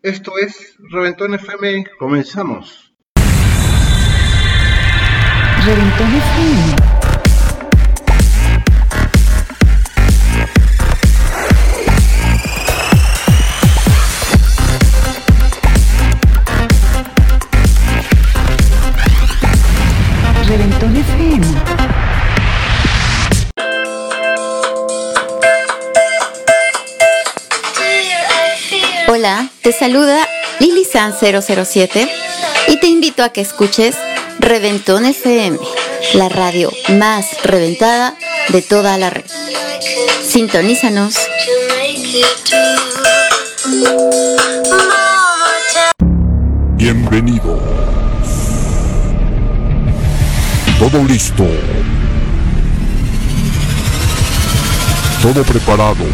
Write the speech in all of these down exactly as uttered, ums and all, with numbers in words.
Esto es Reventón F M, comenzamos. Reventón F M. Reventón F M. Hola, te saluda Lili San cero cero siete y te invito a que escuches Reventón F M, la radio más reventada de toda la red. Sintonízanos. Bienvenido. Todo listo. Todo preparado.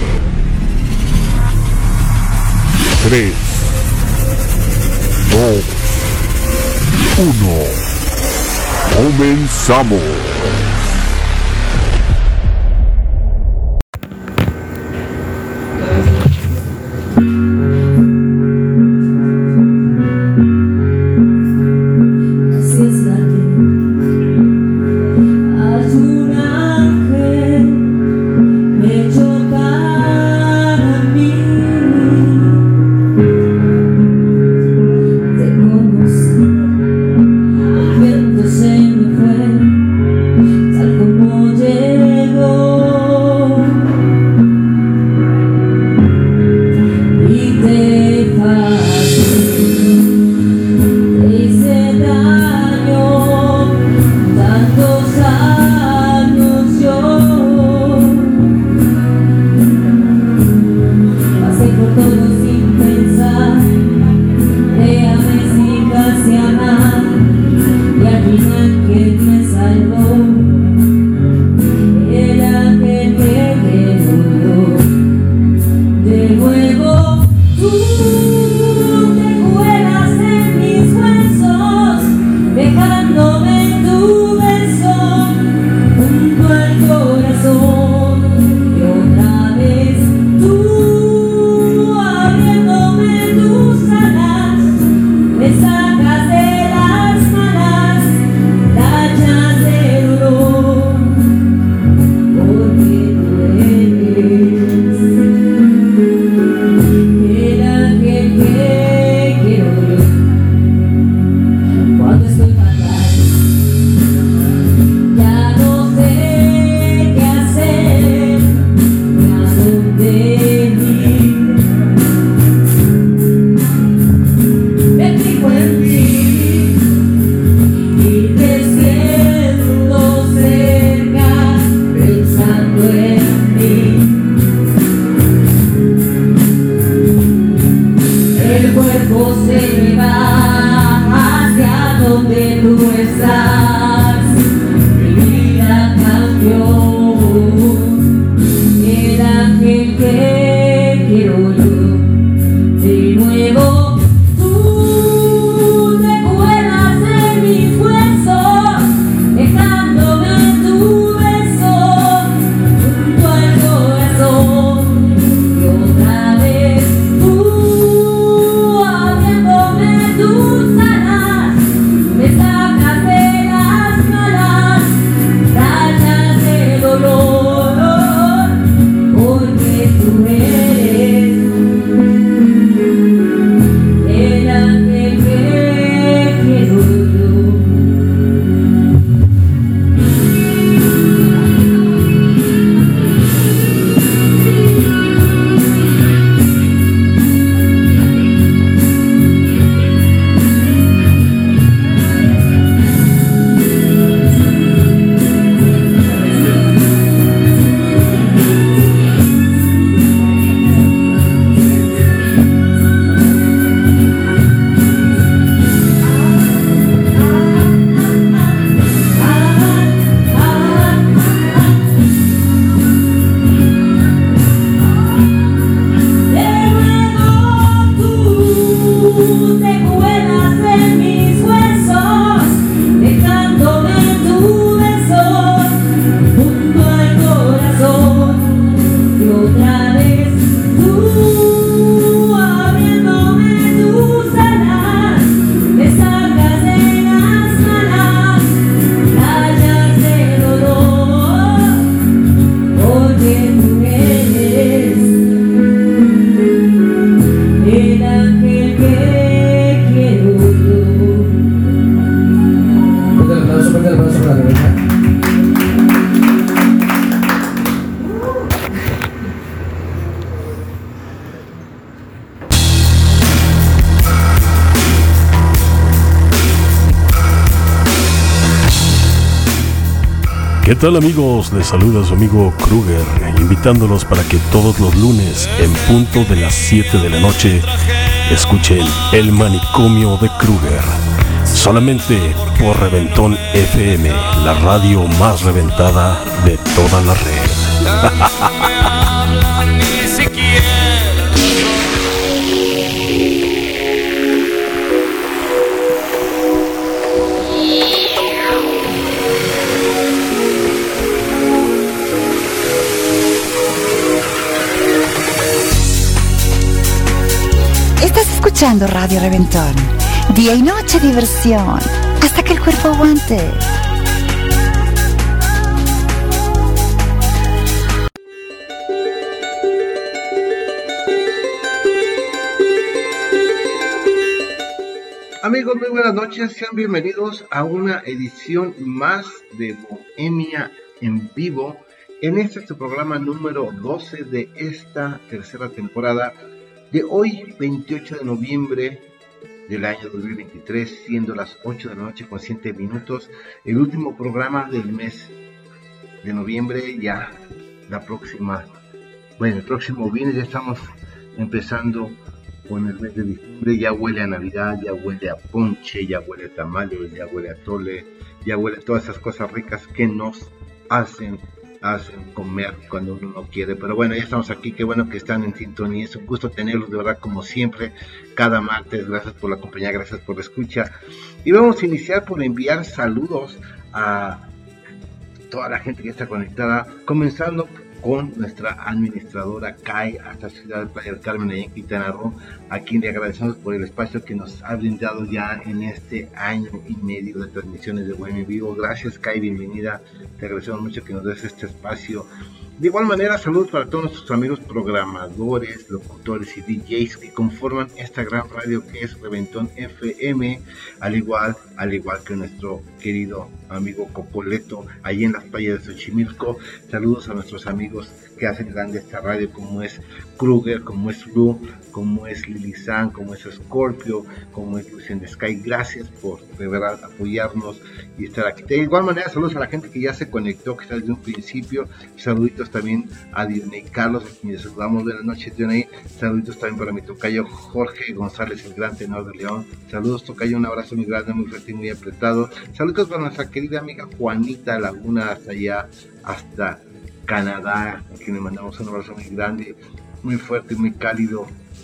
Tres, dos, uno. Comenzamos. Tú abriéndome ¿Qué tal, amigos? Les saluda su amigo Kruger, invitándolos para que todos los lunes, en punto de las siete de la noche, escuchen El Manicomio de Kruger, solamente por Reventón F M, la radio más reventada de toda la red. Estás escuchando Radio Reventón. Día y noche diversión, hasta que el cuerpo aguante. Amigos, muy buenas noches, sean bienvenidos a una edición más de Bohemia en Vivo, en este su programa número doce de esta tercera temporada, de hoy, veintiocho de noviembre del año dos mil veintitrés, siendo las ocho de la noche con siete minutos, el último programa del mes de noviembre. Ya la próxima, bueno, el próximo viernes ya estamos empezando con el mes de diciembre. Ya huele a Navidad, ya huele a ponche, ya huele a tamales, ya huele a tole, ya huele a todas esas cosas ricas que nos hacen hacen comer cuando uno no quiere. Pero bueno, ya estamos aquí, qué bueno que están en sintonía, es un gusto tenerlos de verdad como siempre, cada martes. Gracias por la compañía, gracias por la escucha, y vamos a iniciar por enviar saludos a toda la gente que está conectada, comenzando con nuestra administradora Kai hasta Ciudad de Playa del Carmen, allá en Quintana Roo, a quien le agradecemos por el espacio que nos ha brindado ya en este año y medio de transmisiones de Bohemia en Vivo. Gracias, Kai, bienvenida, te agradecemos mucho que nos des este espacio. De igual manera, saludos para todos nuestros amigos programadores, locutores y D Js que conforman esta gran radio que es Reventón F M, al igual, al igual que nuestro querido amigo Copoleto, allí en las playas de Xochimilco. Saludos a nuestros amigos que hacen grande esta radio, como es Kruger, como es Blue, como es Lili San, como es Scorpio, como es Lucian Sky. Gracias por de verdad apoyarnos y estar aquí. De igual manera, saludos a la gente que ya se conectó, que está desde un principio. Saluditos también a Dioney Carlos, a quien les saludamos. Buenas noches, Dioney. Saluditos también para mi tocayo Jorge González, el gran tenor de León. Saludos, tocayo, un abrazo muy grande, muy fuerte y muy apretado. Saludos para nuestra querida amiga Juanita Laguna, hasta allá, hasta Canadá, a quien le mandamos un abrazo muy grande, muy fuerte y muy cálido,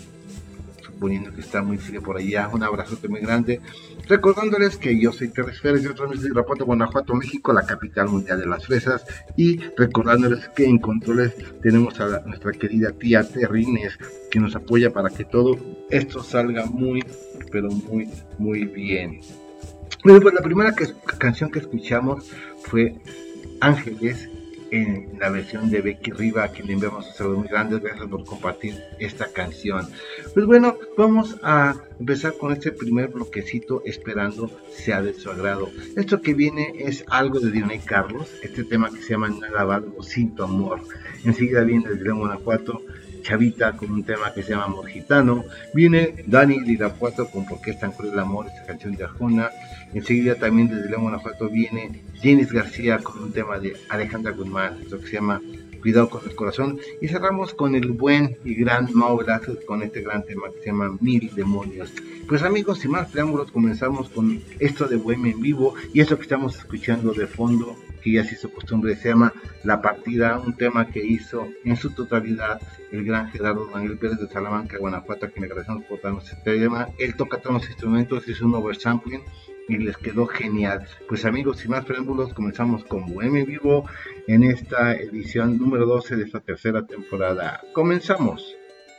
suponiendo que está muy frío por allá. Un abrazote muy grande, recordándoles que yo soy Terres Férez, yo transmito de Irapuato, Guanajuato, México, la capital mundial de las fresas, y recordándoles que en controles tenemos a la, nuestra querida tía Terrines, que nos apoya para que todo esto salga muy, pero muy, muy bien. Bueno, pues la primera que, canción que escuchamos fue Ángeles, en la versión de Becky Riva, a quien le enviamos un saludo muy grande. Gracias por compartir esta canción. Pues bueno, vamos a empezar con este primer bloquecito, esperando sea de su agrado. Esto que viene es algo de Dioney Carlos, este tema que se llama Nada Valgo Sin Tu Amor. Enseguida viene desde León, Guanajuato, Chavita con un tema que se llama Amor Gitano. Viene Dani de Irapuato con Por qué es tan cruel el amor, esta canción de Arjona. Enseguida también desde León, Guanajuato viene Jenis García con un tema de Alejandra Guzmán, esto que se llama Cuidado con el Corazón. Y cerramos con el buen y gran Mau Velázquez con este gran tema que se llama Mil Demonios. Pues amigos, sin más preámbulos, comenzamos con esto de Bohemia en Vivo, y esto que estamos escuchando de fondo, que ya se hizo costumbre, se llama La Partida, un tema que hizo en su totalidad el gran Gerardo Daniel Pérez de Salamanca, Guanajuato, a quien le agradecemos por darnos este tema. Él toca todos los instrumentos, hizo un oversampling y les quedó genial. Pues amigos, sin más preámbulos, comenzamos con Bohemia en Vivo en esta edición número doce de esta tercera temporada. Comenzamos.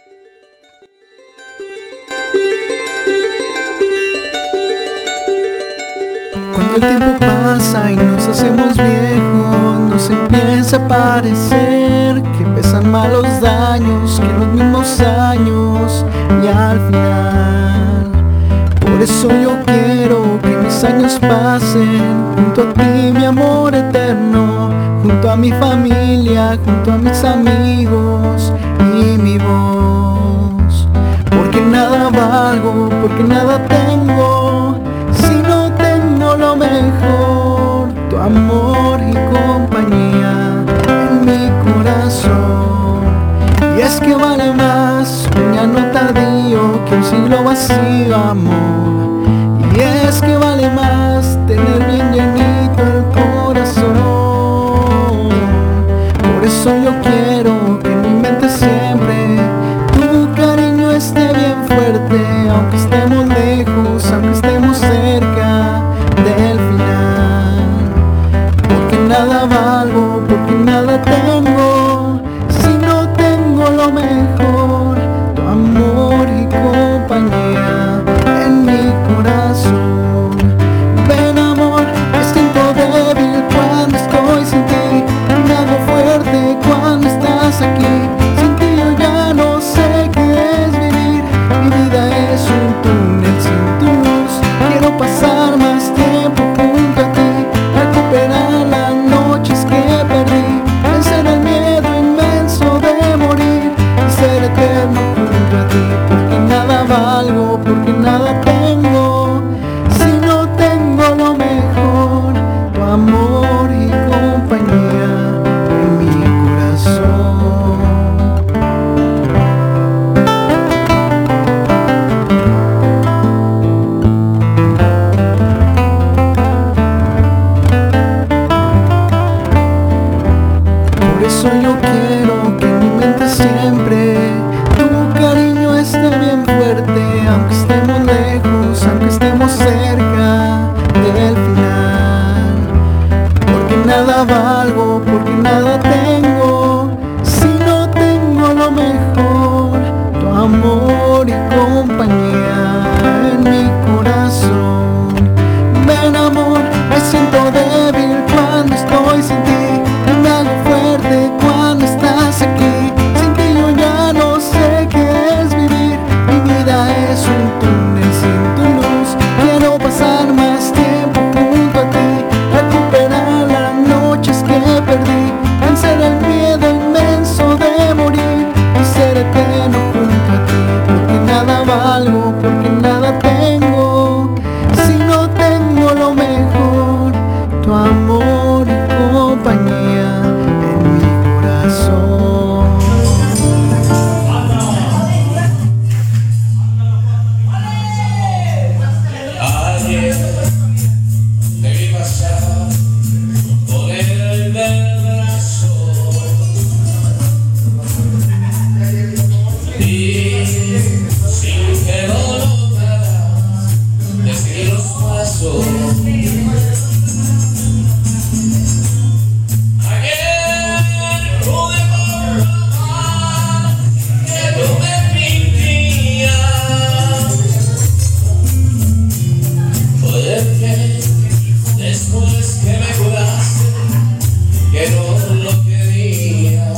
Cuando el tiempo pasa y nos hacemos viejos, nos empieza a parecer que pesan más los daños que los mismos años, y al final, por eso yo quiero que mis años pasen junto a ti, mi amor eterno, junto a mi familia, junto a mis amigos y mi voz. Porque nada valgo, porque nada tengo, si no tengo lo mejor, tu amor y compañía. lo vacío, amor. Y es que vale más tener bien llenito el corazón. Por eso yo quiero que me inventes siempre, tu cariño esté bien fuerte, aunque estemos lejos, aunque estemos cerca del final. Porque nada valgo, porque nada tengo, si no tengo lo mejor, tu amor y compañía en mi corazón. Ven amor, me siento débil cuando estoy sin ti, me hago fuerte cuando estás aquí. Sin ti yo ya no sé qué es vivir, mi vida es un túnel sin tu luz. Quiero pasar más tiempo junto a ti, recuperar las noches que perdí, vencer el miedo inmenso de morir y ser eterno junto a ti. Porque nada valgo, porque nada tengo, si no tengo lo mejor, tu amor y compañía en mi corazón. Por eso yo quiero que en mi mente siempre tu cariño esté bien fuerte, aunque estemos lejos, aunque estemos cerca del final. Porque nada valgo, porque nada tengo, si no tengo lo mejor, tu amor y compañía en mi corazón. Ven amor, me siento débil cuando estoy sin ti, me hago fuerte cuando estás aquí. Sin ti yo ya no sé qué es vivir, mi vida es un túnel sin tu luz. Quiero pasar más tiempo junto a ti, recuperar las noches que perdí, vencer el miedo inmenso de morir y ser eterno junto a ti. Porque nada valgo, porque nada tengo, si no tengo lo mejor, tu amor y compañía en mi corazón. Ayer te vi pasar por el del brazo y sin que lo notaras te seguí los pasos. Ayer pude comprobar que tú me mintías. Puede que después que me juraste que no lo quería,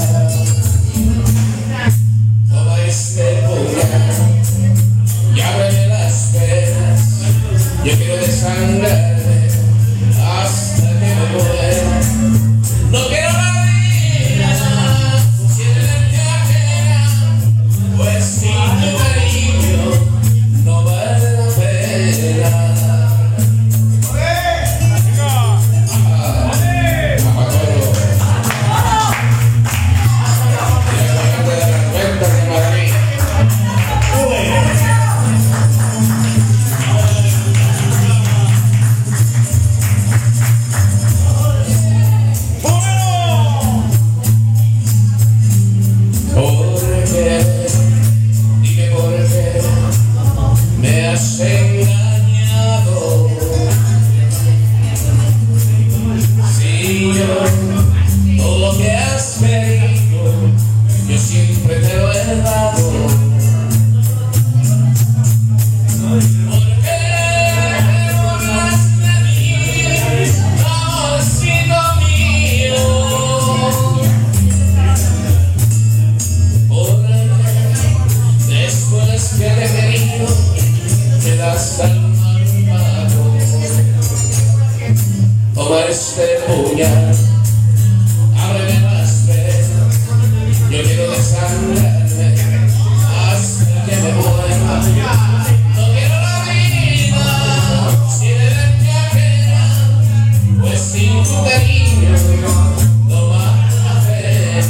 toma este puñal y ábreme las venas. Yo quiero desangrarme hasta que me muera. No quiero la vida sin verte ajena, pues sin tu cariño no vale la pena.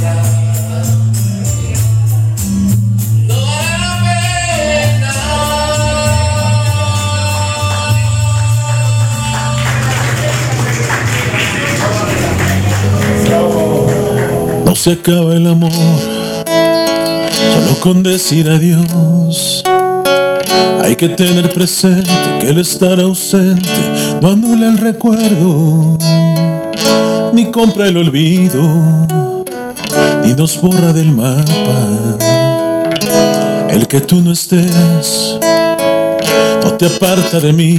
No vale la pena. se acaba el amor solo con decir adiós. Hay que tener presente que el estar ausente no anula el recuerdo, ni compra el olvido, ni nos borra del mapa. El que tú no estés no te aparta de mí.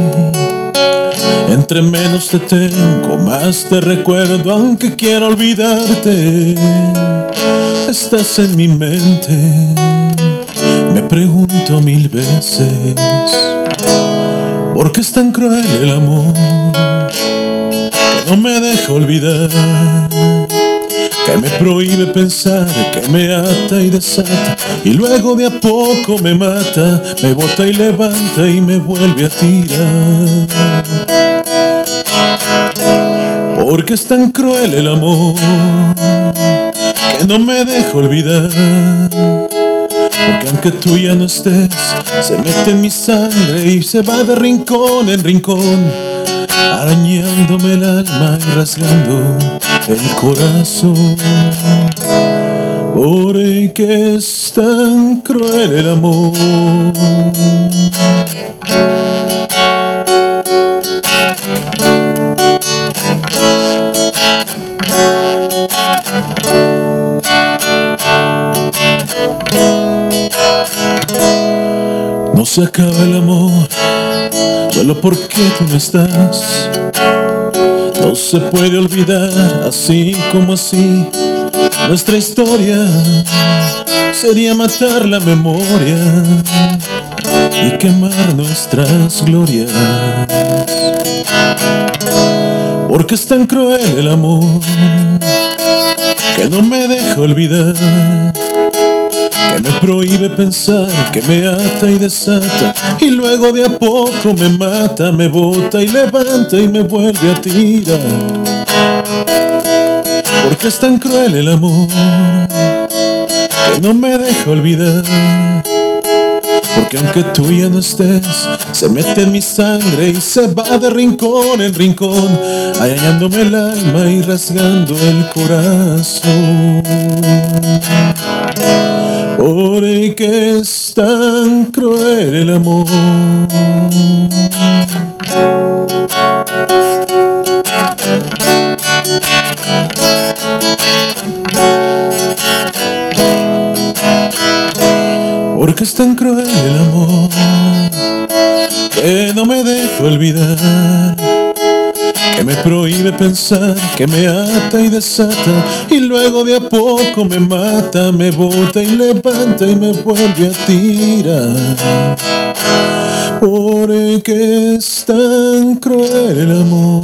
Entre menos te tengo, más te recuerdo, aunque quiero olvidarte. Estás en mi mente, me pregunto mil veces, ¿por qué es tan cruel el amor que no me deja olvidar? Que me prohíbe pensar, que me ata y desata, y luego de a poco me mata, me bota y levanta y me vuelve a tirar. Porque es tan cruel el amor que no me deja olvidar. Porque aunque tú ya no estés, se mete en mi sangre y se va de rincón en rincón, arañándome el alma y rasgando el corazón. Porque es tan cruel el amor. No se acaba el amor solo porque tú no estás. No se puede olvidar así como así. Nuestra historia sería matar la memoria y quemar nuestras glorias. Porque es tan cruel el amor que no me deja olvidar, que me prohíbe pensar, que me ata y desata, y luego de a poco me mata, me bota y levanta y me vuelve a tirar. Porque es tan cruel el amor que no me deja olvidar. Porque aunque tú ya no estés, se mete en mi sangre y se va de rincón en rincón, arañándome el alma y rasgando el corazón. Porque es tan cruel el amor. Porque es tan cruel el amor que no me deja olvidar, que me prohíbe pensar, que me ata y desata, y luego de a poco me mata, me bota y levanta y me vuelve a tirar. Porque es tan cruel el amor.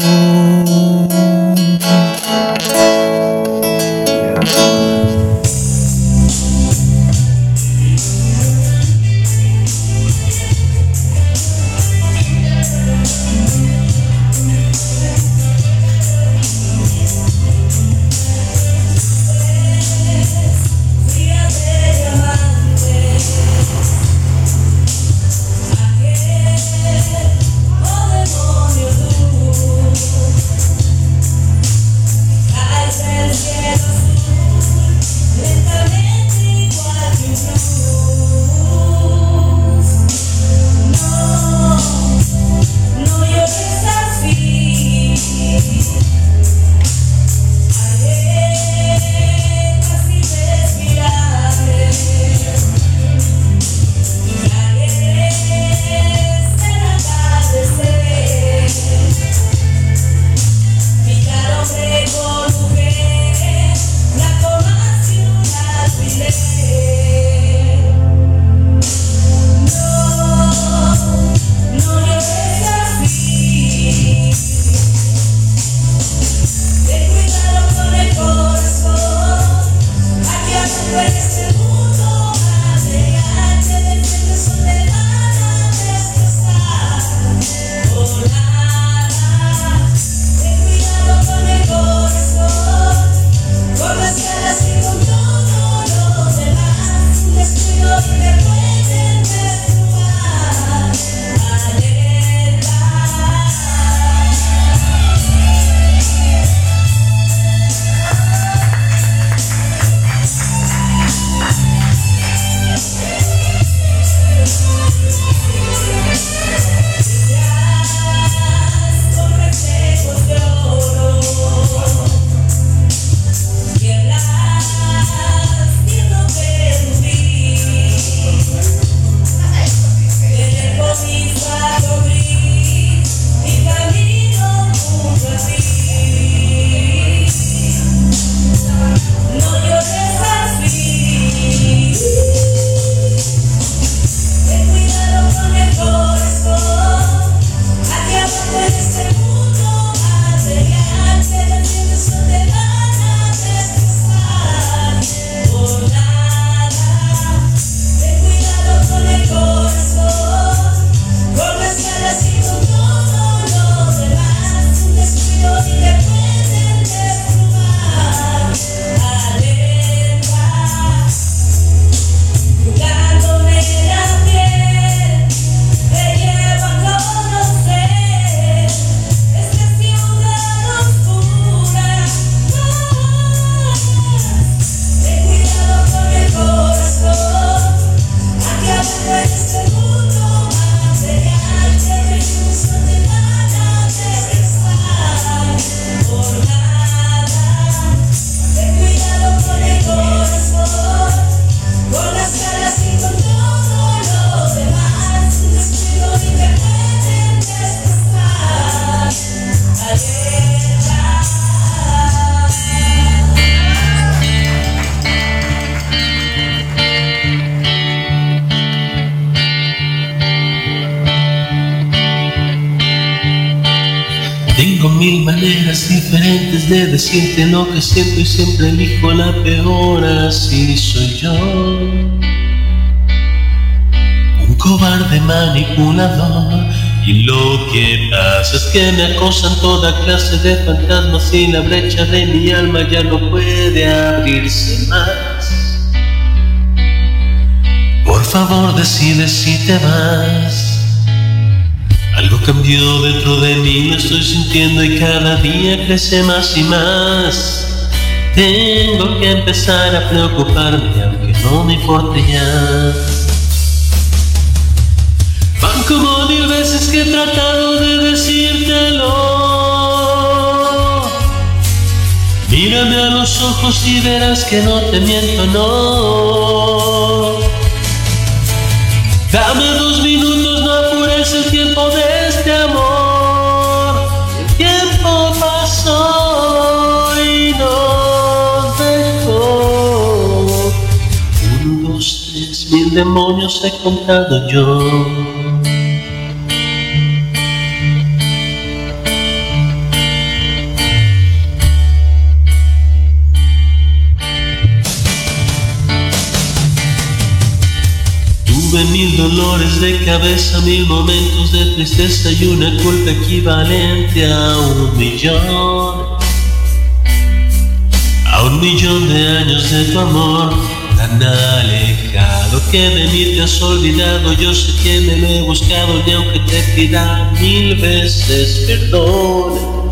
mil maneras diferentes de decirte lo que siento y siempre elijo la peor, así soy yo. Un cobarde manipulador. Y lo que pasa es que me acosan toda clase de fantasmas y la brecha de mi alma ya no puede abrirse más. Por favor decide si te vas. Algo cambió dentro de mí, lo estoy sintiendo y cada día crece más y más. Tengo que empezar a preocuparme aunque no me importe ya. Van como mil veces que he tratado de decírtelo. Mírame a los ojos y verás que no te miento, no. Dame dos minutos, no apures el tiempo de este amor. El tiempo pasó y nos dejó. Uno, dos, tres, mil demonios he contado yo. Mil dolores de cabeza, mil momentos de tristeza y una culpa equivalente a un millón. A un millón de años de tu amor tan alejado que de mí te has olvidado. Yo sé que me lo he buscado y aunque te pida mil veces perdón,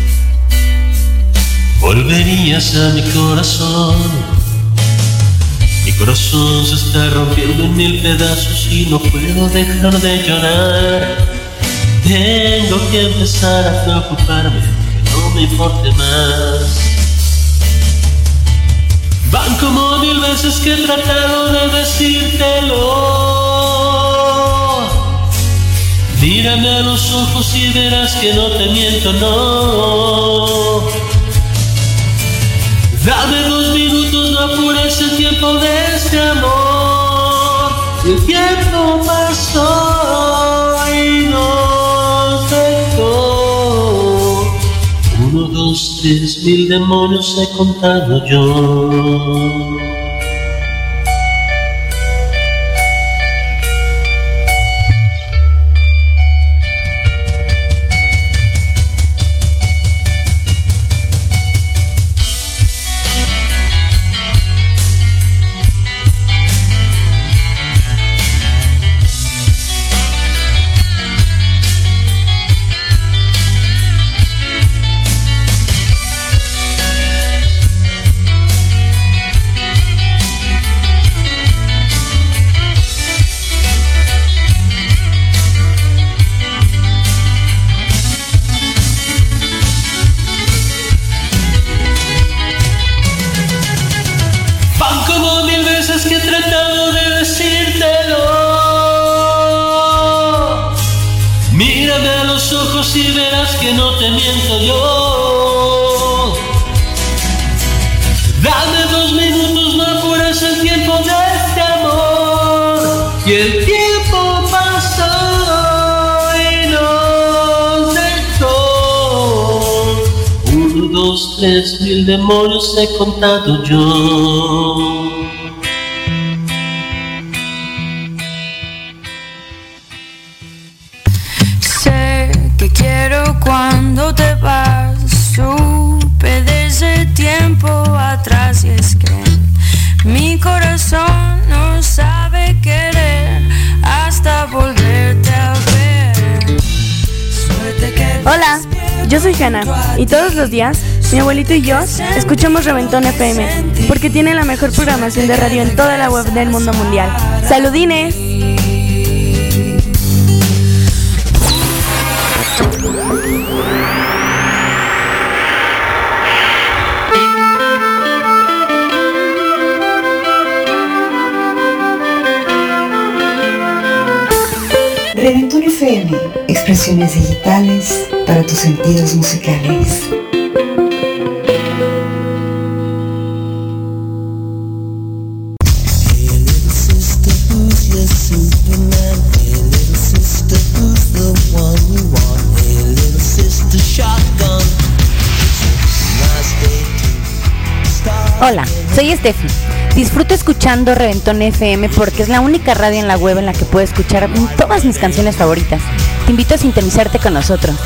volverías a mi corazón. Mi corazón se está rompiendo en mil pedazos y no puedo dejar de llorar. Tengo que empezar a preocuparme, que no me importe más. Van como mil veces que he tratado de decírtelo. Mírame a los ojos y verás que no te miento, no. Dame dos minutos, no apures el tiempo de este amor. El tiempo pasó y nos dejó. Uno, dos, tres, mil demonios he contado yo. Y verás que no te miento yo. Dame dos minutos, no apures el tiempo de este amor. Y el tiempo pasó y nos dejó. Uno, dos, tres, mil demonios he contado yo. Cuando te vas, supe desde tiempo atrás y es que mi corazón no sabe querer hasta volverte a ver. Hola, yo soy Hanna y todos los días mi abuelito y yo escuchamos Reventón F M porque tiene la mejor programación de radio en toda la web del mundo mundial. ¡Saludines! Reventón F M, expresiones digitales para tus sentidos musicales. Shotgun Hola, soy Steffi. Disfruto escuchando Reventón F M porque es la única radio en la web en la que puedo escuchar todas mis canciones favoritas. Te invito a sintonizarte con nosotros.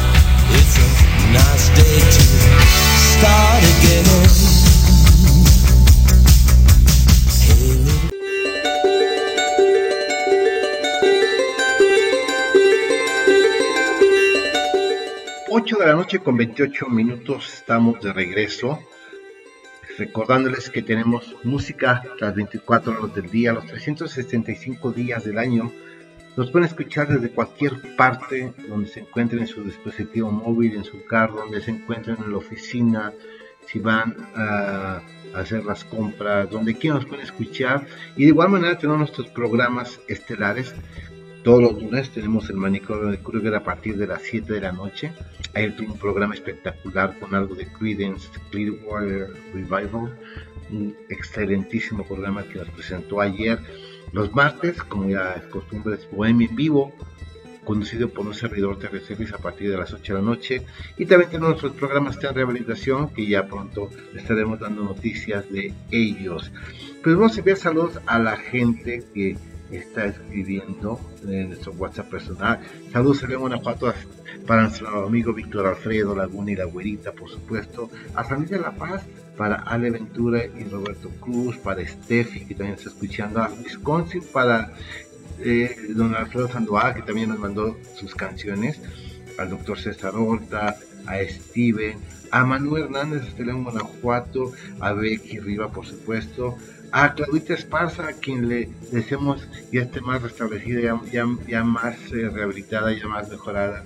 ocho de la noche con veintiocho minutos, estamos de regreso. Recordándoles que tenemos música las veinticuatro horas del día, los trescientos sesenta y cinco días del año. Nos pueden escuchar desde cualquier parte donde se encuentren en su dispositivo móvil, en su carro, donde se encuentren en la oficina, si van a hacer las compras, donde quieran nos pueden escuchar. Y de igual manera tenemos nuestros programas estelares. Todos los lunes tenemos el Manicomio de Kruger a partir de las siete de la noche. Hay un programa espectacular con algo de Creedence Clearwater Revival, un excelentísimo programa que nos presentó ayer. Los martes, como ya es costumbre, es Bohemia en Vivo, conducido por un servidor T R Service a partir de las ocho de la noche. Y también tenemos nuestros programas de rehabilitación, que ya pronto estaremos dando noticias de ellos. Pues vamos a enviar saludos a la gente que está escribiendo en nuestro WhatsApp personal. Saludos a León, Guanajuato, para nuestro amigo Víctor Alfredo Laguna y la Güerita, por supuesto, a San Luis de la Paz, para Ale Ventura y Roberto Cruz, para Steffi, que también está escuchando, a Wisconsin, para eh, don Alfredo Sandoval, que también nos mandó sus canciones, al doctor César Horta, a Steven, a Manuel Hernández de León, Guanajuato, a Becky Riva, por supuesto, a Claudita Esparza, a quien le deseamos ya esté más restablecida, ya, ya, ya más eh, rehabilitada, ya más mejorada.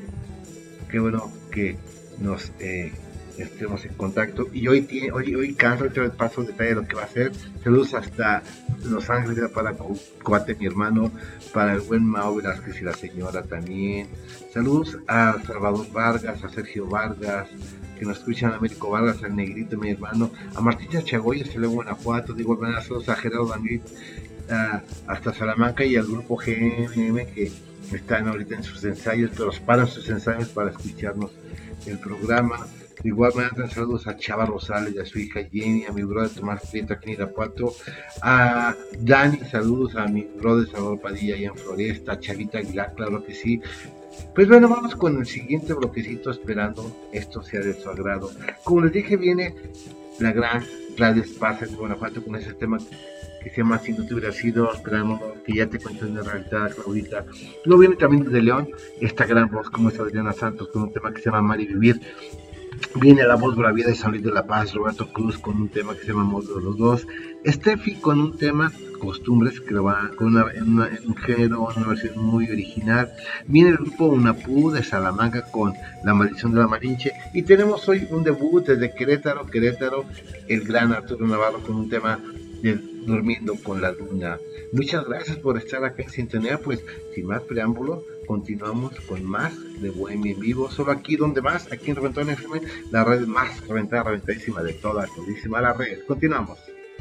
Qué bueno que nos eh, estemos en contacto. Y hoy tiene, hoy, hoy canto, ahorita paso detalle de lo que va a hacer. Saludos hasta Los Ángeles para Coate, mi hermano, para el buen Mao Velázquez y la señora también. Saludos a Salvador Vargas, a Sergio Vargas, que nos escuchan, a Américo Vargas, al Negrito, mi hermano, a Martín Chagoya, se le Guanajuato, de igual manera, saludos a Gerardo Danguit, hasta Salamanca, y al grupo G M M que están ahorita en sus ensayos, pero paran sus ensayos para escucharnos el programa. De igual manera, saludos a Chava Rosales y a su hija Jenny, a mi brother Tomás Prieto aquí en Irapuato, a Dani, saludos a mi brother Salvador Padilla allá en Floresta, a Chavita Aguilar, claro que sí. Pues bueno, vamos con el siguiente bloquecito, esperando esto sea de su agrado. Como les dije, viene la gran Radio Esparza de Guanajuato con ese tema que se llama Si no te hubiera sido, esperamos que ya te cuentes una realidad, Claudita. Luego viene también desde León esta gran voz como es Adriana Santos con un tema que se llama Amar y Vivir. Viene la voz bravía de San Luis de la Paz, Roberto Cruz con un tema que se llama Amor de los Dos, Steffi con un tema Costumbres, que lo va con una, una, un género, una versión muy original. Viene el grupo Unapú de Salamanca con La Maldición de la Malinche, y tenemos hoy un debut desde Querétaro, Querétaro, el gran Arturo Navarro con un tema de Durmiendo con la Luna. Muchas gracias por estar acá en sintonía. Pues sin más preámbulo, continuamos con más de Bohemia en Vivo, solo aquí donde más, aquí en Reventón F M, la red más reventada, reventadísima de todas, todísima la red. Continuamos.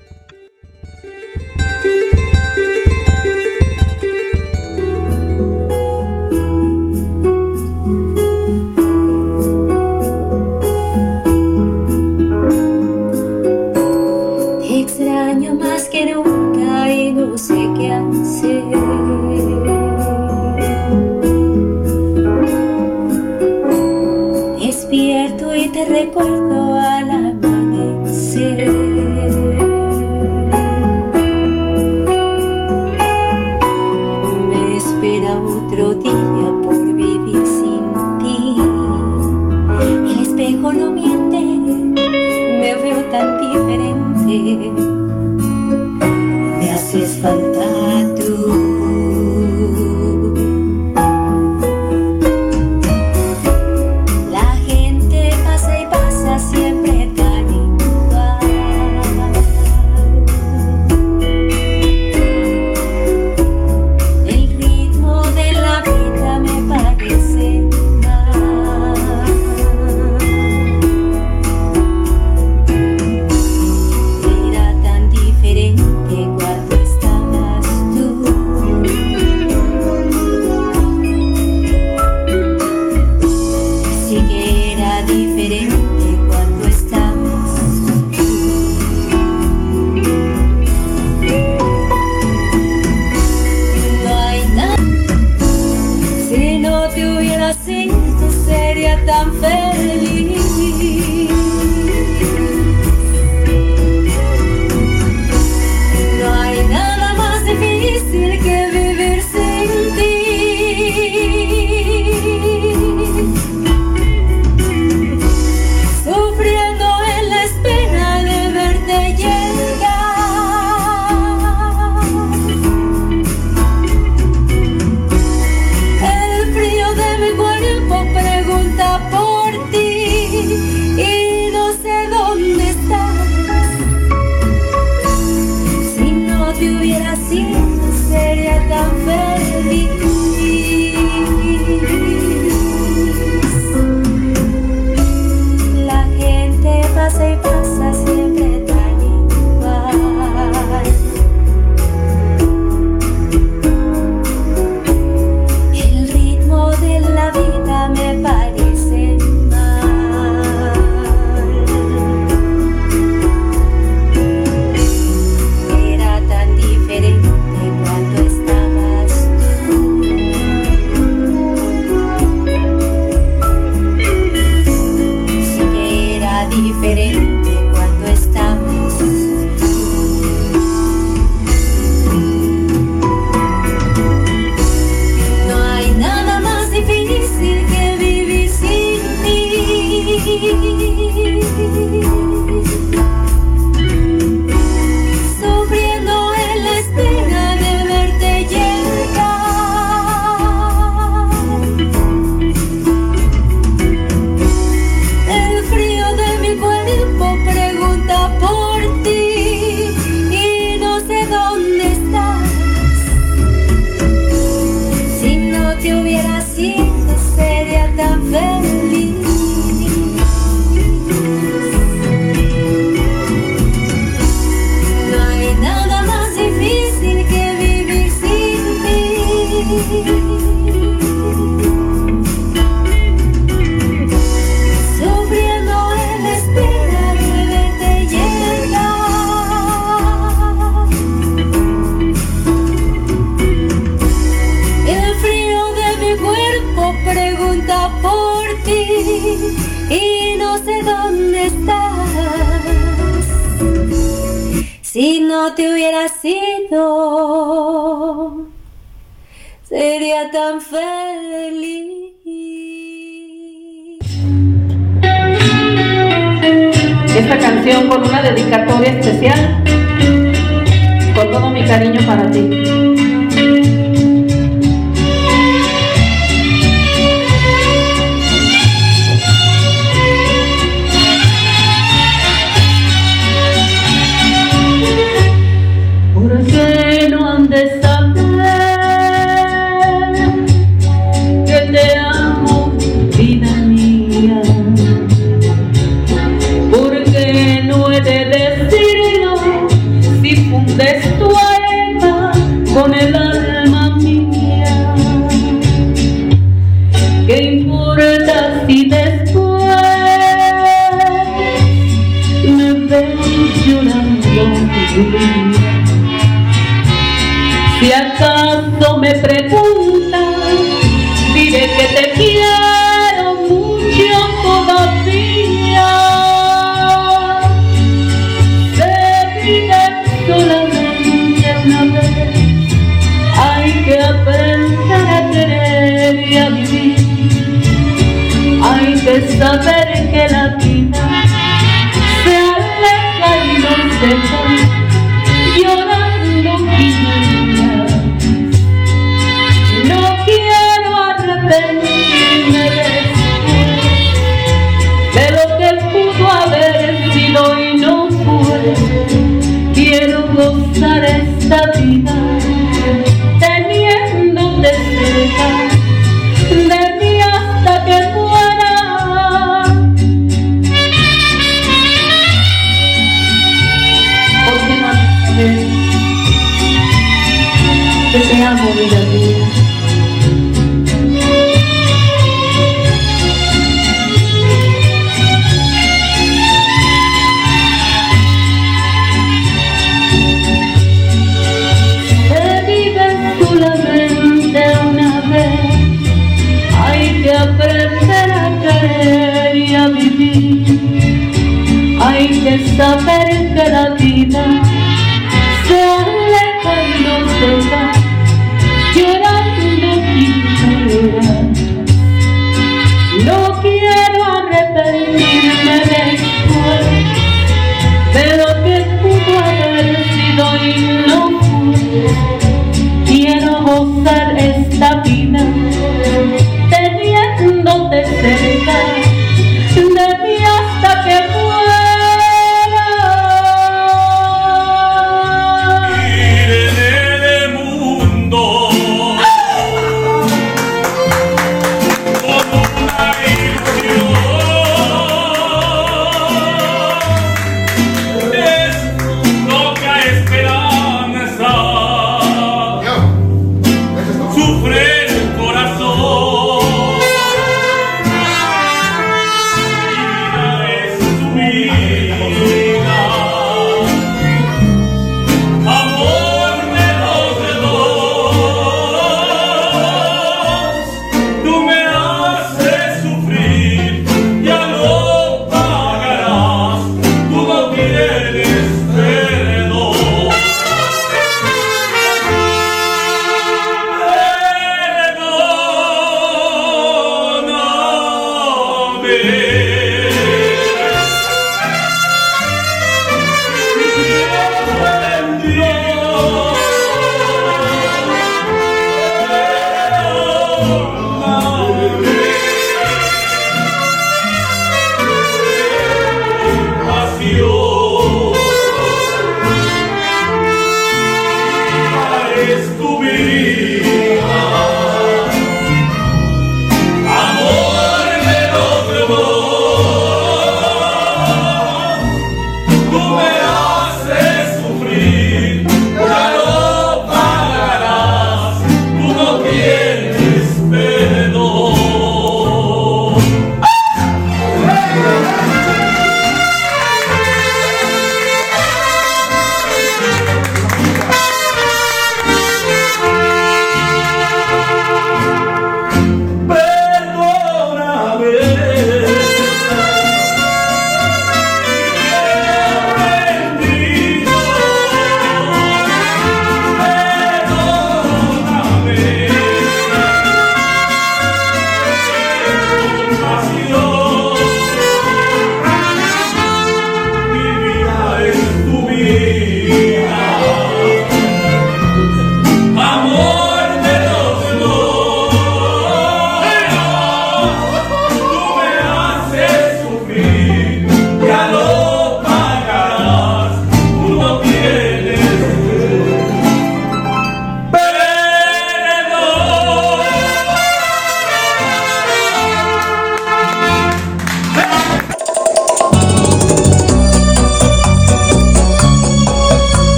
Te extraño más que nunca y no sé qué hacer. Despierto y te recuerdo al amanecer. Me espera otro día por vivir sin ti. El espejo no miente, me veo tan diferente. Me haces falta tú. Siempre tan igual. El ritmo de la vida me parece mal. Era sido sería tan feliz. No hay nada más difícil que vivir sin ti. Sufriendo en la espera de verte llegar. El frío de mi cuerpo pregunta por ti y no sé dónde estás. Si no te hubiera sido sería tan feliz. La gente pasa y pasa siempre tan igual. El ritmo de la vida me parece mal. Era tan diferente cuando estabas tú. Sí que era diferente cuando estabas tú. No hay nada más difícil que vivir sin ti. Sufriendo en la espera de verte llegar. El frío de mi cuerpo pregunta por ti y no sé dónde estás. Si no te hubiera sido sería tan feliz. No hay nada más difícil que vivir sin ti. Sufriendo en la espera de verte llegar. El frío de mi cuerpo pregunta por ti y no sé dónde estás. Si no te hubiera sido, sería tan feliz. Esta canción con una dedicatoria especial, con todo mi cariño para ti. ¿Por qué no han de saber que te amo, vida mía? ¿Por qué no he de decirlo si fundes tu alma con vida, teniéndote cerca, de mí hasta que muera. Ir en el mundo con una ilusión, es loca esperanza, sufre el corazón.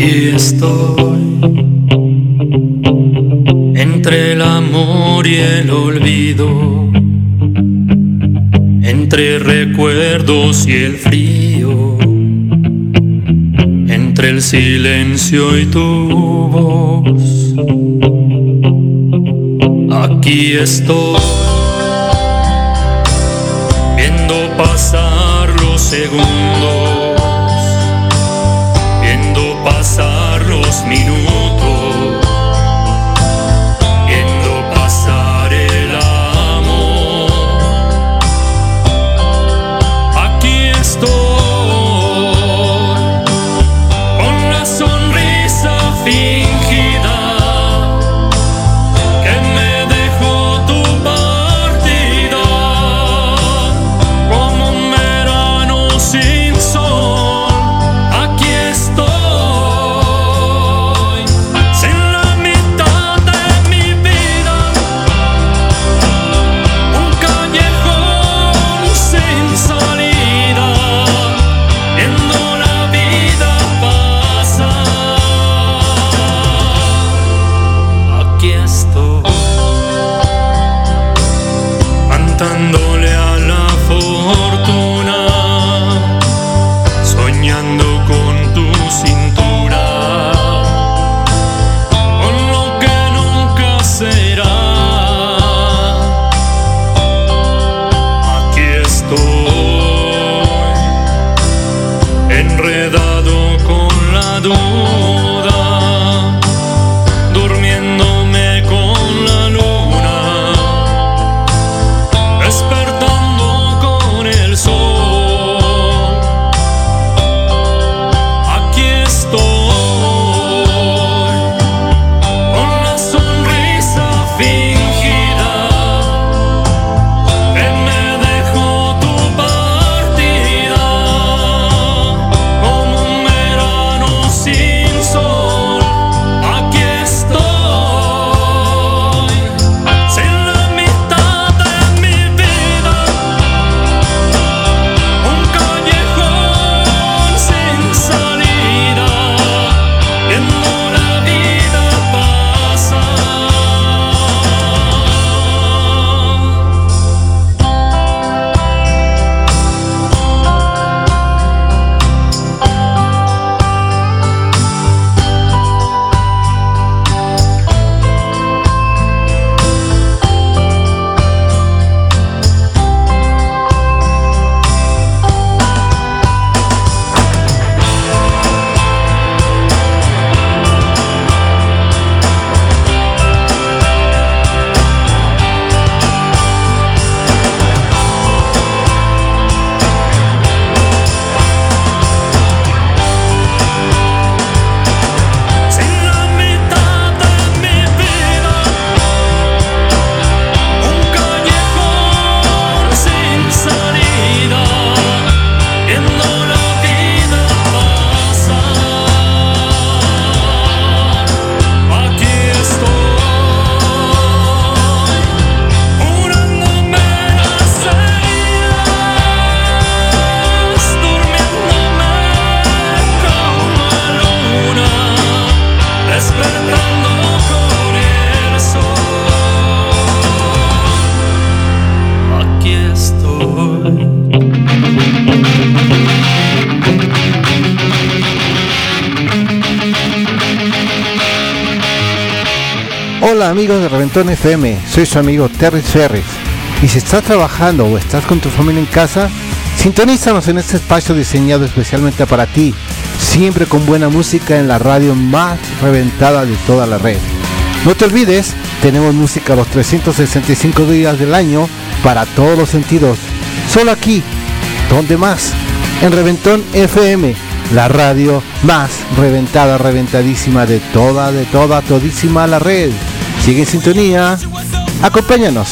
Aquí estoy, entre el amor y el olvido, entre recuerdos y el frío, entre el silencio y tu voz. Aquí estoy, viendo pasar los segundos, viendo pasar los minutos, viendo pasar el amor. Aquí estoy, con la sonrisa fingida que me dejó tu partida, como un verano sin sol. Aquí estoy, sin la mitad de mi vida, un callejón sin salida, viendo la vida pasar. Aquí estoy, cantándole a la fortuna, soñando con tu cintura, con lo que nunca será. Aquí estoy, enredado con la duda, durmiéndome con la luna, despertando con el sol. Aquí estoy, con la sonrisa fingida que me dejó tu partida, como un verano sin sol. Aquí estoy, sin la mitad de mi vida, un callejón sin salida, viendo la vida pasar. Sin la mitad de mi vida, un callejón sin salida, viendo la vida pasar. Aquí estoy, jurándome las heridas, durmiéndome con la luna, despertando con el sol. Aquí estoy. Hola amigos de Reventón F M, soy su amigo Terry Ferris. Y si estás trabajando o estás con tu familia en casa, sintonízanos en este espacio diseñado especialmente para ti, siempre con buena música en la radio más reventada de toda la red. No te olvides, tenemos música los trescientos sesenta y cinco días del año para todos los sentidos. Solo aquí, ¿dónde más? En Reventón F M, la radio más reventada, reventadísima de toda, de toda, todísima la red. Sigue en sintonía, acompáñanos.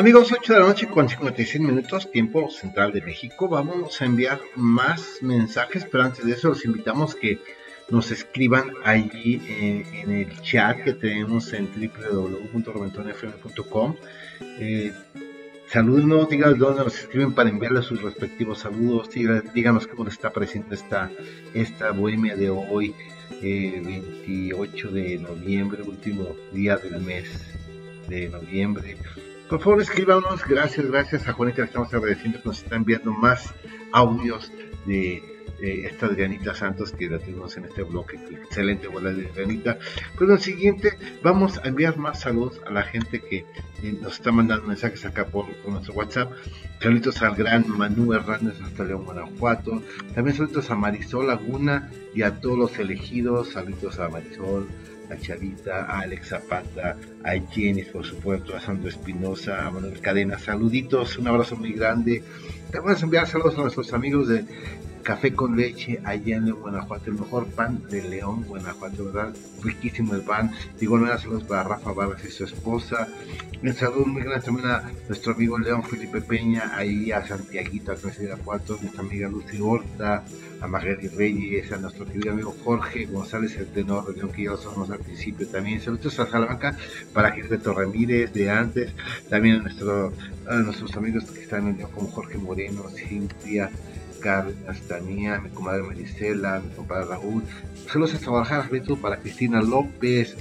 Amigos, ocho de la noche con cincuenta y seis minutos, tiempo central de México. Vamos a enviar más mensajes, pero antes de eso los invitamos que nos escriban allí en, en el chat que tenemos en doble u doble u doble u punto reventón f m punto com. Eh, Salúdenos, díganos dónde nos escriben para enviarles sus respectivos saludos. Díganos cómo les está pareciendo esta, esta bohemia de hoy, eh, veintiocho de noviembre, último día del mes de noviembre. Por favor, escríbanos. Gracias, gracias a Juanita, le estamos agradeciendo que nos está enviando más audios de eh, esta Adrianita Santos que la tuvimos en este bloque. Excelente bola de Adrianita. Pero en el siguiente vamos a enviar más saludos a la gente que eh, nos está mandando mensajes acá por, por nuestro WhatsApp. Saluditos al gran Manu Hernández hasta León, Guanajuato. También saluditos a Marisol Laguna y a todos los elegidos. Saluditos a Marisol, a Chavita, a Alex Zapata, a Jenny, por supuesto, a Sandro Espinosa, a Manuel Cadena. Saluditos, un abrazo muy grande. Te vamos a enviar saludos a nuestros amigos de Café con Leche allá en León, Guanajuato, el mejor pan de León, Guanajuato, ¿verdad? Riquísimo el pan. De igual manera, saludos para Rafa Vargas y su esposa. Un saludo muy grande también a nuestro amigo León Felipe Peña, ahí a Santiaguito, a Irapuato, a nuestra amiga Lucy Horta, a Margarita Reyes, a nuestro querido amigo Jorge González, el tenor de León, que ya lo sabemos al principio también. Saludos a Salamanca para Gilberto Ramírez de antes, también a, nuestro, a nuestros amigos que están en León como Jorge Moreno, Cintia Cárdenas, Tania, mi comadre Marisela, mi compadre Raúl. Saludos a trabajar para Cristina López,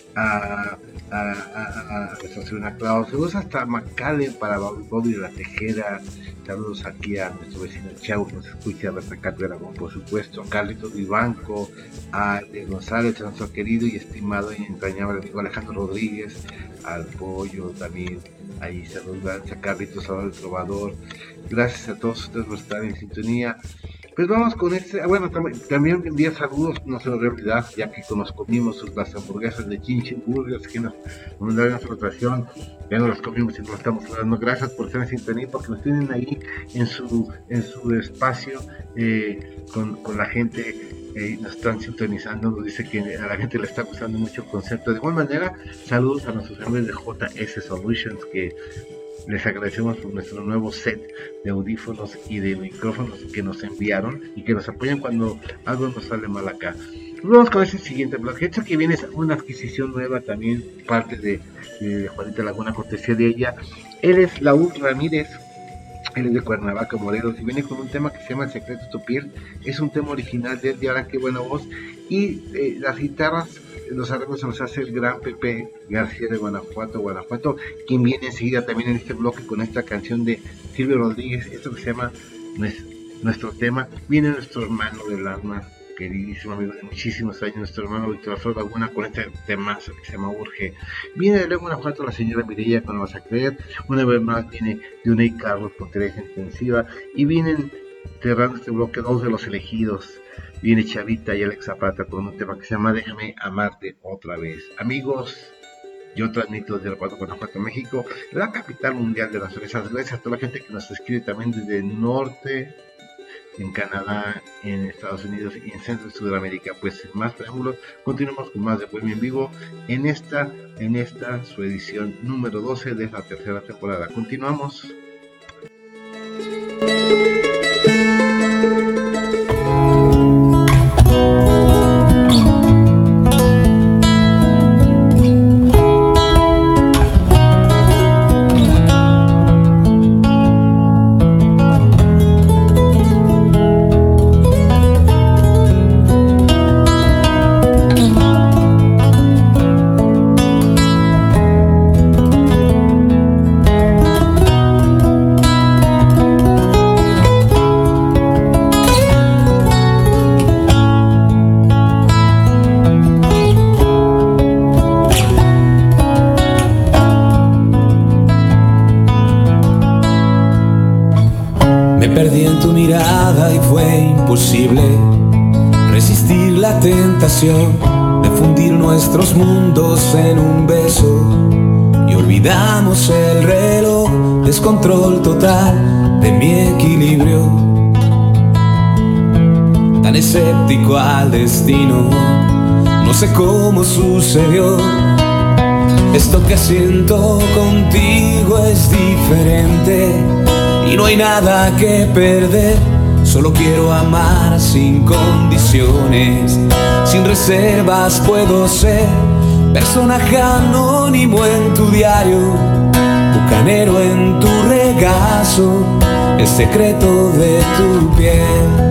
a a, a, a nuestra señora Claus. Saludos hasta McAllen para Bobby de la Tejera. Saludos aquí a nuestro vecino Chau que nos escucha, a Bertacato de Aragón, por supuesto, a Carlitos Vivanco, a De González, a nuestro querido y estimado y entrañable amigo Alejandro Rodríguez, al Pollo también. Ahí saludos a Carlitos, a el Trovador. Gracias a todos ustedes por estar en sintonía. Pues vamos con este, bueno, también, también envía saludos, no se nos olvidar, ya que nos comimos las hamburguesas de Chin Chin Burgers, que nos mandaron nuestra rotación, ya nos las comimos y nos estamos hablando. Gracias por estar en sintonía, porque nos tienen ahí en su, en su espacio, eh, con, con la gente, eh, nos están sintonizando, nos dice que a la gente le está gustando mucho el concepto. De igual manera, saludos a nuestros amigos de J S Solutions, que les agradecemos por nuestro nuevo set de audífonos y de micrófonos que nos enviaron y que nos apoyan cuando algo nos sale mal acá. Vamos con ese siguiente bloque. Esto que viene es una adquisición nueva también, parte de, de Juanita Laguna, cortesía de ella. Él es Laúl Ramírez, él es de Cuernavaca, Morelos, y viene con un tema que se llama El Secreto de tu Piel. Es un tema original de él, de ahora qué buena voz. Y eh, las guitarras, los arreglos se los hace el gran Pepe García de Guanajuato, Guanajuato, quien viene enseguida también en este bloque con esta canción de Silvio Rodríguez, esto que se llama Nuestro Tema. Viene nuestro hermano del alma, queridísimo amigo de muchísimos años, nuestro hermano Víctor Alfredo Laguna, con este temazo que se llama Urge. Viene de León, Guanajuato, la señora Mireya, cuando vas a creer. Una vez más viene de Unai Carlos con Teresa Intensiva, y vienen cerrando este bloque dos de los elegidos. Viene Chavita y Alex Zapata con un tema que se llama Déjame Amarte Otra Vez. Amigos, yo transmito desde el Guanajuato, México, la capital mundial de las cervezas. Gracias a toda la gente que nos escribe también desde el norte, en Canadá, en Estados Unidos y en Centro y Sudamérica. Pues sin más preámbulos, continuamos con más de Bohemia en Vivo en esta, en esta su edición número doce de la tercera temporada. Continuamos. Resistir la tentación de fundir nuestros mundos en un beso, y olvidamos el reloj, descontrol total de mi equilibrio. Tan escéptico al destino, no sé cómo sucedió. Esto que siento contigo es diferente y no hay nada que perder. Solo quiero amar sin condiciones, sin reservas puedo ser personaje anónimo en tu diario, bucanero en tu regazo, el secreto de tu piel.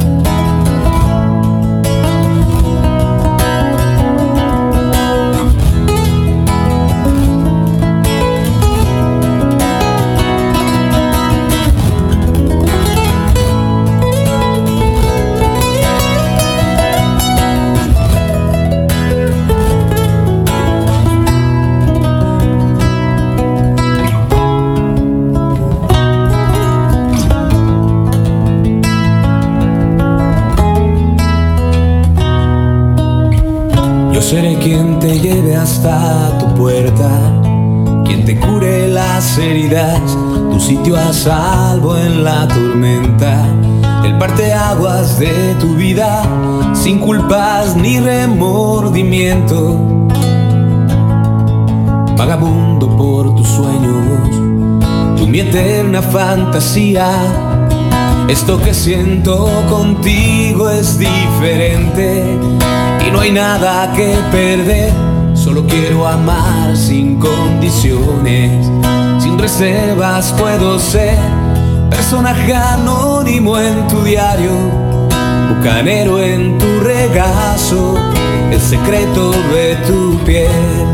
Seré quien te lleve hasta tu puerta, quien te cure las heridas, tu sitio a salvo en la tormenta, el parteaguas de tu vida, sin culpas ni remordimiento. Vagabundo por tus sueños, tú mi eterna fantasía. Esto que siento contigo es diferente y no hay nada que perder. Solo quiero amar sin condiciones, sin reservas puedo ser personaje anónimo en tu diario, bucanero en tu regazo, el secreto de tu piel.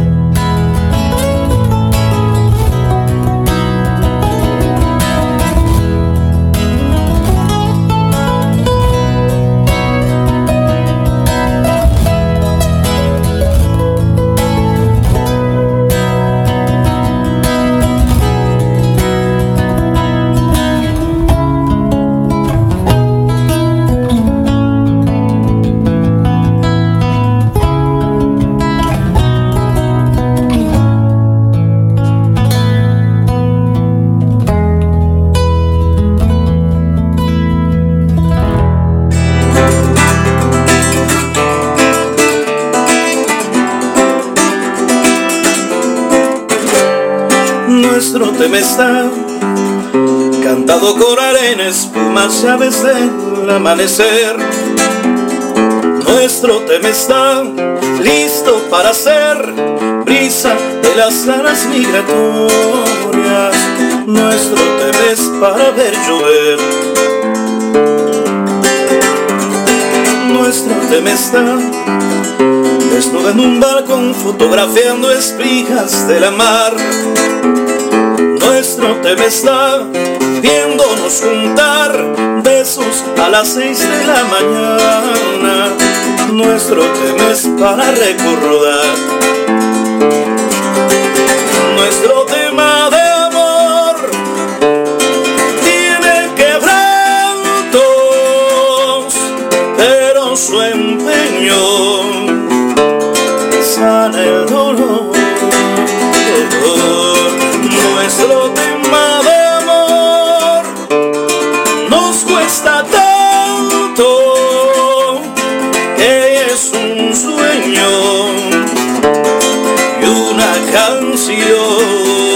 Nuestro tema está cantado con arena, espumas, llaves del amanecer. Nuestro tema está listo para ser brisa de las alas migratorias. Nuestro tema es para ver llover. Nuestro tema está desnudo en un balcón fotografiando espigas de la mar. Nuestro tema está viéndonos juntar besos a las seis de la mañana. Nuestro tema es para recordar. Nuestro tema de amor tiene quebrantos, pero su empeño sana el dolor. Nuestro tema de amor nos cuesta tanto que es un sueño y una canción.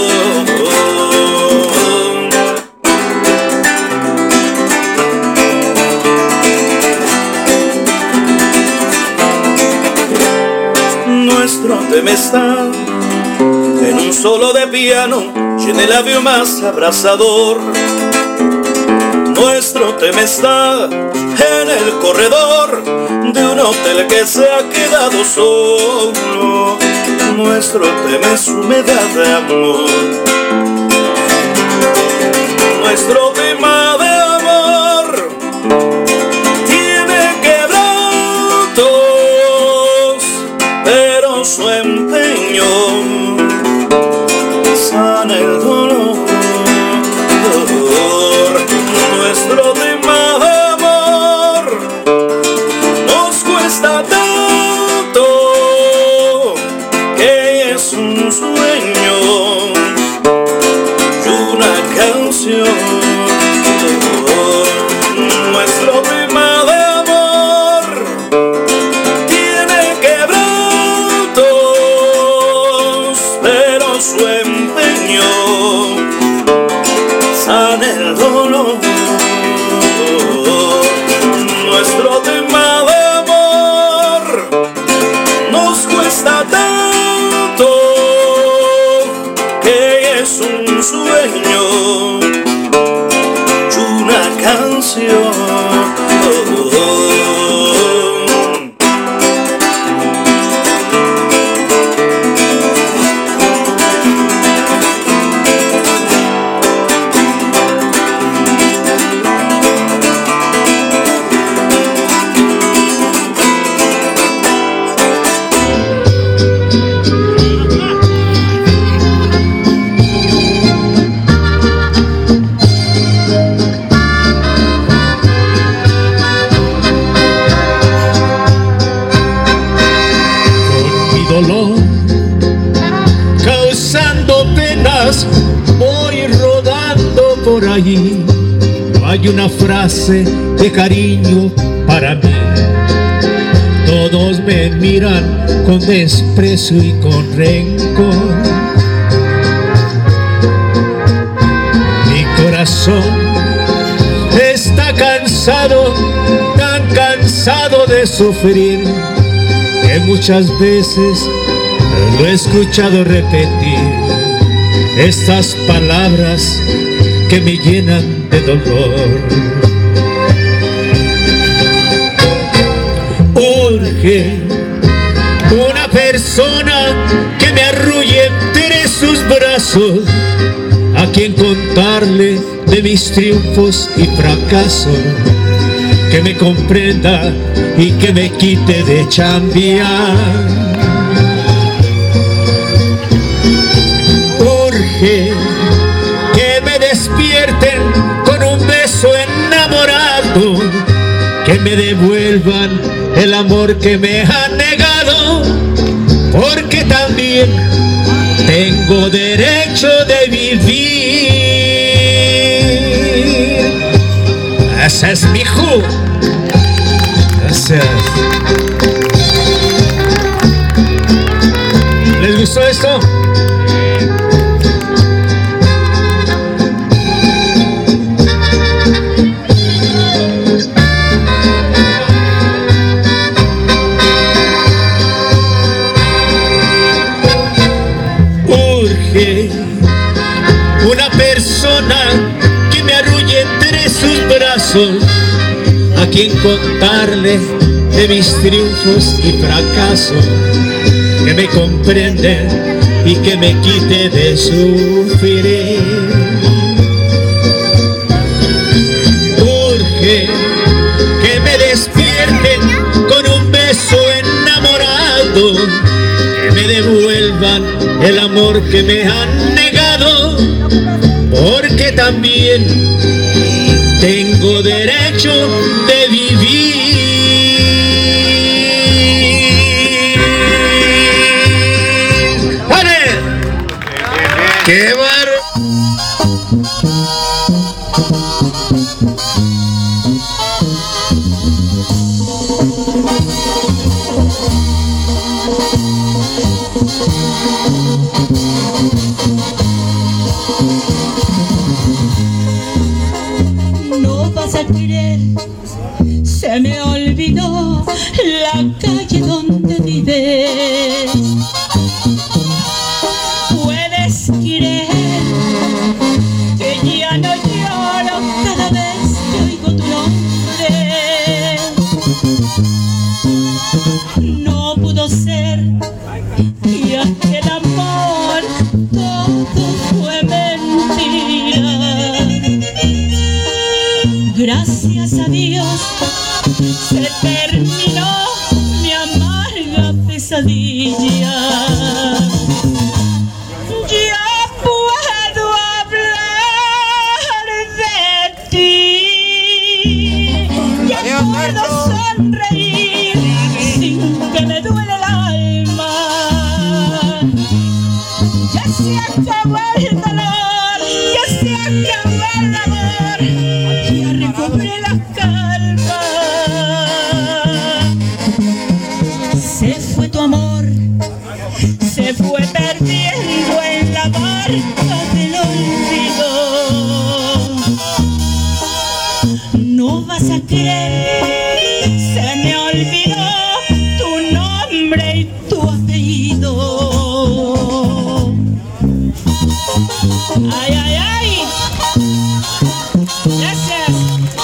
Nuestro tema está en un solo de piano y en el labio más abrasador. Nuestro tema está en el corredor de un hotel que se ha quedado solo. Nuestro tema es humedad de amor. Nuestro tema de amor tiene quebrantos, pero su empeño sana el dolor. Nuestro tema de amor nos cuesta tanto que es un sueño y una canción. canción. Oh, oh, oh. Allí no hay una frase de cariño para mí. Todos me miran con desprecio y con rencor. Mi corazón está cansado, tan cansado de sufrir, que muchas veces lo he escuchado repetir estas palabras que me llenan de dolor. Urge una persona que me arrulle entre sus brazos, a quien contarle de mis triunfos y fracasos, que me comprenda y que me quite de chambear. Urge despierten con un beso enamorado, que me devuelvan el amor que me han negado, porque también tengo derecho de vivir. Ese es mi hijo. Gracias. ¿Les gustó esto? Una persona que me arrulle entre sus brazos, a quien contarle de mis triunfos y fracasos, que me comprende y que me quite de sufrir. Urge que me despierten con un beso enamorado, que me devuelvan el amor que me han negado, porque también tengo derecho de vivir. ¡Vale! ¡Qué barro! Se me olvidó la calle donde vives. Puedes creer que ya no lloro cada vez que oigo tu nombre. No pudo ser, y aquel amor todo fue mentira. Gracias a Dios se terminó mi amarga pesadilla. Ya puedo hablar de ti, ya puedo sonreír sin que me duele el alma. Ya se acabó el dolor, ya se acabó el amor, ya recobré la calma. Se fue tu amor, se fue perdiendo en la barca del olvido. No vas a creer, se me olvidó tu nombre y tu apellido. Ay, ay, ay. Gracias.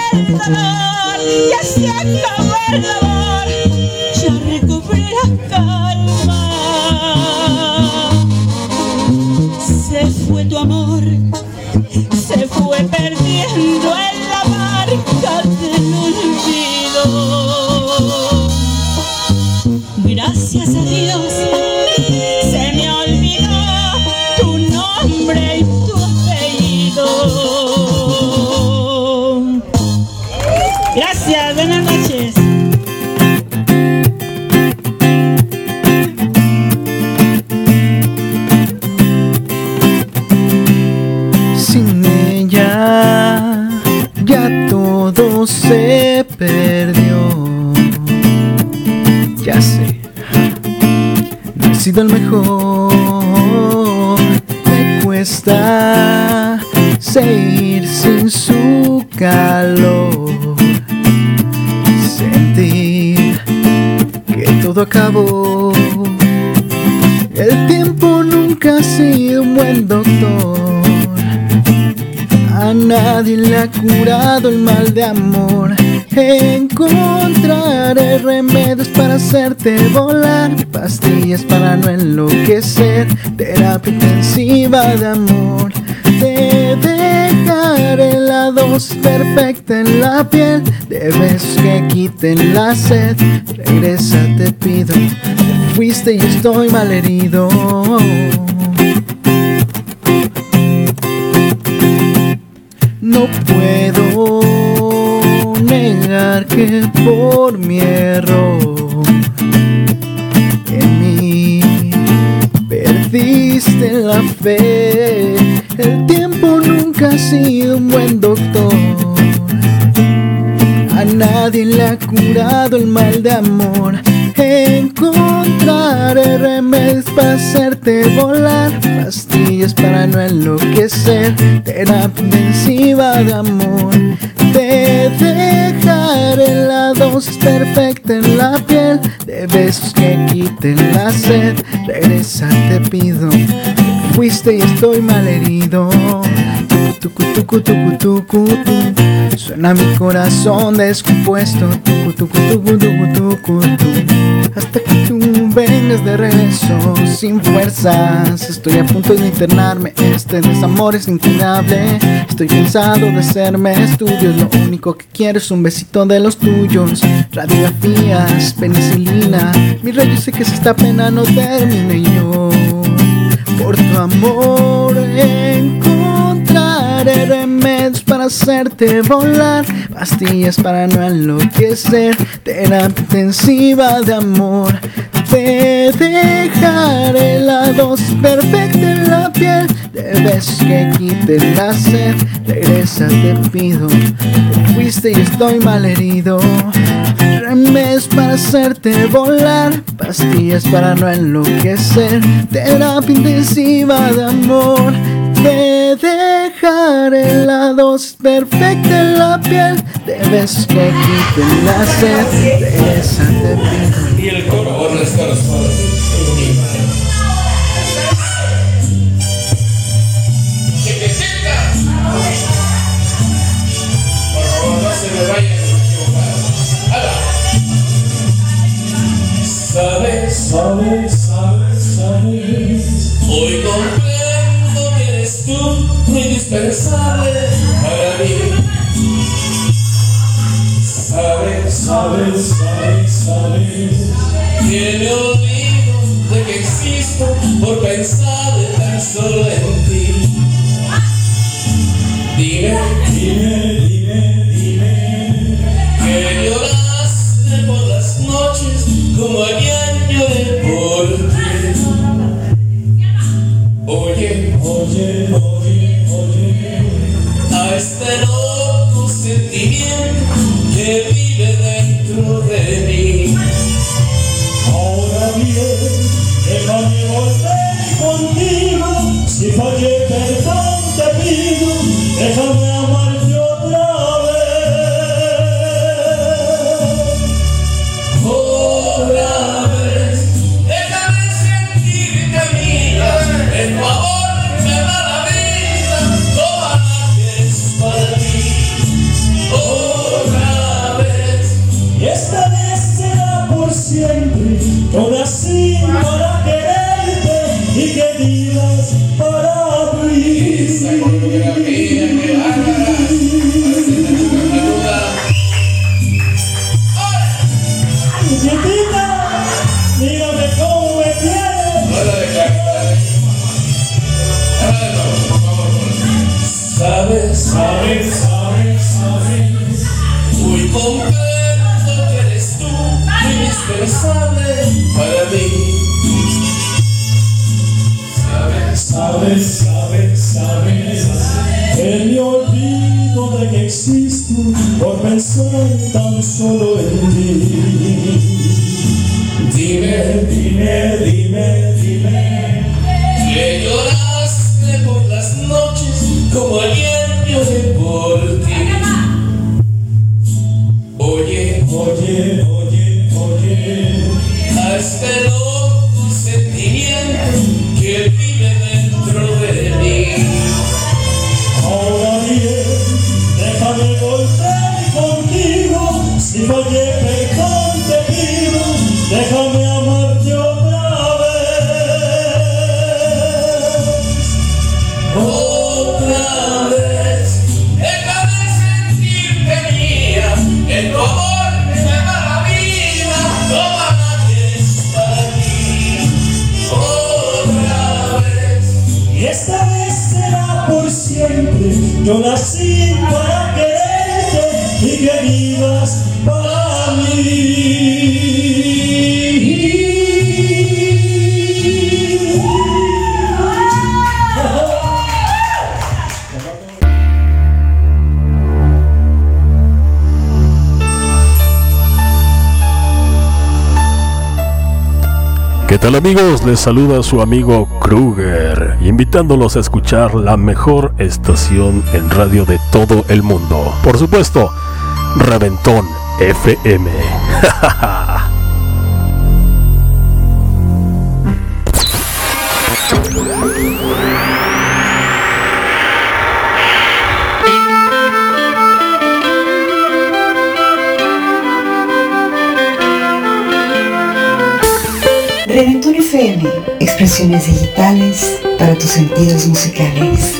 el dolor, ya se acabó el dolor, ya recobré la calma. Se fue tu amor, se fue perdiendo en la marca del olvido. Gracias a Dios se me olvidó tu nombre y tu apellido. Gracias, buenas noches. Sin ella ya todo se perdió. Ya sé, no he sido el mejor. Me cuesta seguir sin su calor. Sentir que todo acabó. El tiempo nunca ha sido un buen doctor. A nadie le ha curado el mal de amor. Encontraré remedios para hacerte volar, pastillas para no enloquecer, terapia intensiva de amor. Te dejaré la dosis perfecta en la piel, de besos que quiten la sed. Regresa, te pido, te fuiste y estoy malherido. No puedo negar que por mi error en mí perdiste la fe. El tiempo nunca ha sido un buen doctor. A nadie le ha curado el mal de amor. Encontraré remedios para hacerte volar, pastillas para no enloquecer, terapia intensiva de amor. Te dejaré la dosis perfecta en la piel, de besos que quiten la sed. Regresa, te pido, te fuiste y estoy malherido. Tucu, tucu, tucu, tucu, tucu. Suena mi corazón descompuesto. Tucu, tucu, tucu, tucu, tucu, tucu. Hasta que tú vengas de regreso sin fuerzas. Estoy a punto de internarme, este desamor es incurable. Estoy cansado de hacerme estudios, lo único que quiero es un besito de los tuyos. Radiografías, penicilina, mi rey, yo sé que si esta pena no termine yo. Por tu amor encontraré remedios para hacerte volar, pastillas para no enloquecer, terapia intensiva de amor. Te dejaré la dosis perfecta en la piel, de besos que quiten la sed. Regresa, te pido, te fuiste y estoy malherido. Remedios para hacerte volar, pastillas para no enloquecer, terapia intensiva de amor. Te dejaré la dosis perfecta en la piel, de besos que quiten la sed. Regresa, te pido. Y el coro, ahora las caras para ti. Que te sientas. Por favor, no se me vayan a equivocar. Sabes, sabes, sabes, sabes. Hoy comprendo que eres tú indispensable para mí. Sabes, sabes, sabes, sabes. Que me olvido de que existo por pensar tan solo en ti. Dime, dime, dime, dime. Que lloraste por las noches como alguien lloré por ti. Oye, oye, oye, oye. A este loco sentimiento que vive dentro de mí. Ahora bien, déjame volver contigo. Si fallé, perdón te pido. Déjame amarte otra vez. Otra vez. Déjame sentirte mía. En tu amor me da la vida. Toda la que es para ti. Oh, siempre. Yo nací para quererte y que vivas para mí. Esa coreografía que hagas. Nietita, mírame cómo me tienes. Sabes, sabes, sabes, sabes, muy contento que eres tú, indispensable para mí. Sabes, sabes, sabes, sabes, que me olvido de que existo por pensar tan solo en ti. Dime, dime, dime, dime, que lloraste por las noches como ayer lloré por ti. Oye, oye, oye, oye, a este loco sentimiento que vive dentro de mí. Ahora bien, déjame volver contigo, si fallé perdón te pido, déjame amarte otra vez. Otra vez, déjame sentirte mía, que tu amor me llama la vida, toma la que es para ti. Otra vez, y esta vez será por siempre. Yo nací para quererte y que vivas para mí. ¿Qué tal, amigos? Les saluda su amigo Kruger, invitándolos a escuchar la mejor estación en radio de todo el mundo. Por supuesto, Reventón F M. Reventón F M, expresiones digitales para tus sentidos musicales.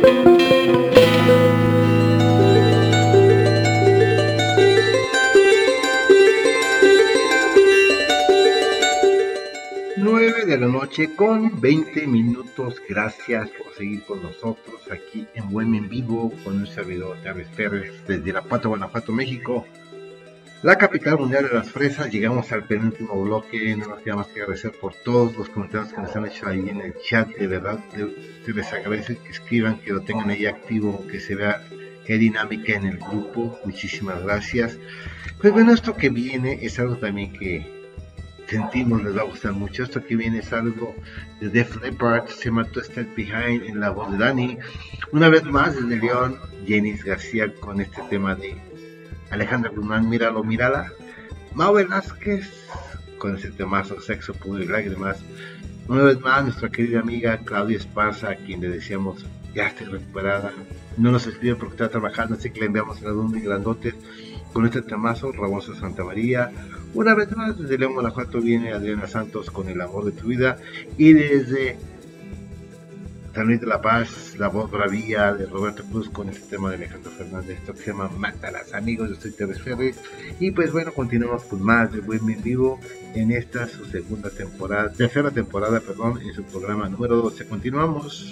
nueve de la noche con veinte minutos. Gracias por seguir con nosotros aquí en Buen en Vivo con un servidor Chávez Pérez desde Irapuato, Guanajuato, México, la capital mundial de las fresas. Llegamos al penúltimo bloque. No nos queda más que agradecer por todos los comentarios que nos han hecho ahí en el chat. De verdad, se les agradece que escriban, que lo tengan ahí activo, que se vea que hay dinámica en el grupo. Muchísimas gracias. Pues bueno, esto que viene es algo también que sentimos les va a gustar mucho. Esto que viene es algo de Def Leppard, se llama Twisted Behind, en la voz de Dani. Una vez más desde León, Jenis García con este tema de Alejandra Guzmán, Míralo, Mírala. Mau Velázquez con ese temazo, Sexo, Pudor y Lágrimas. Una vez más nuestra querida amiga Claudia Esparza, a quien le decíamos ya esté recuperada. No nos escribe porque está trabajando, así que le enviamos un saludo muy grandote con este temazo, Rabosa Santa María. Una vez más desde León, Guanajuato viene Adriana Santos con El Amor de Tu Vida, y desde San Luis de la Paz, la voz bravía de Roberto Cruz con este tema de Alejandro Fernández, esto que se llama Mátalas. Amigos, yo soy Chávez Pérez, y pues bueno, continuamos con más de Buen en Vivo en esta su segunda temporada, tercera temporada, perdón, en su programa número doce. Continuamos.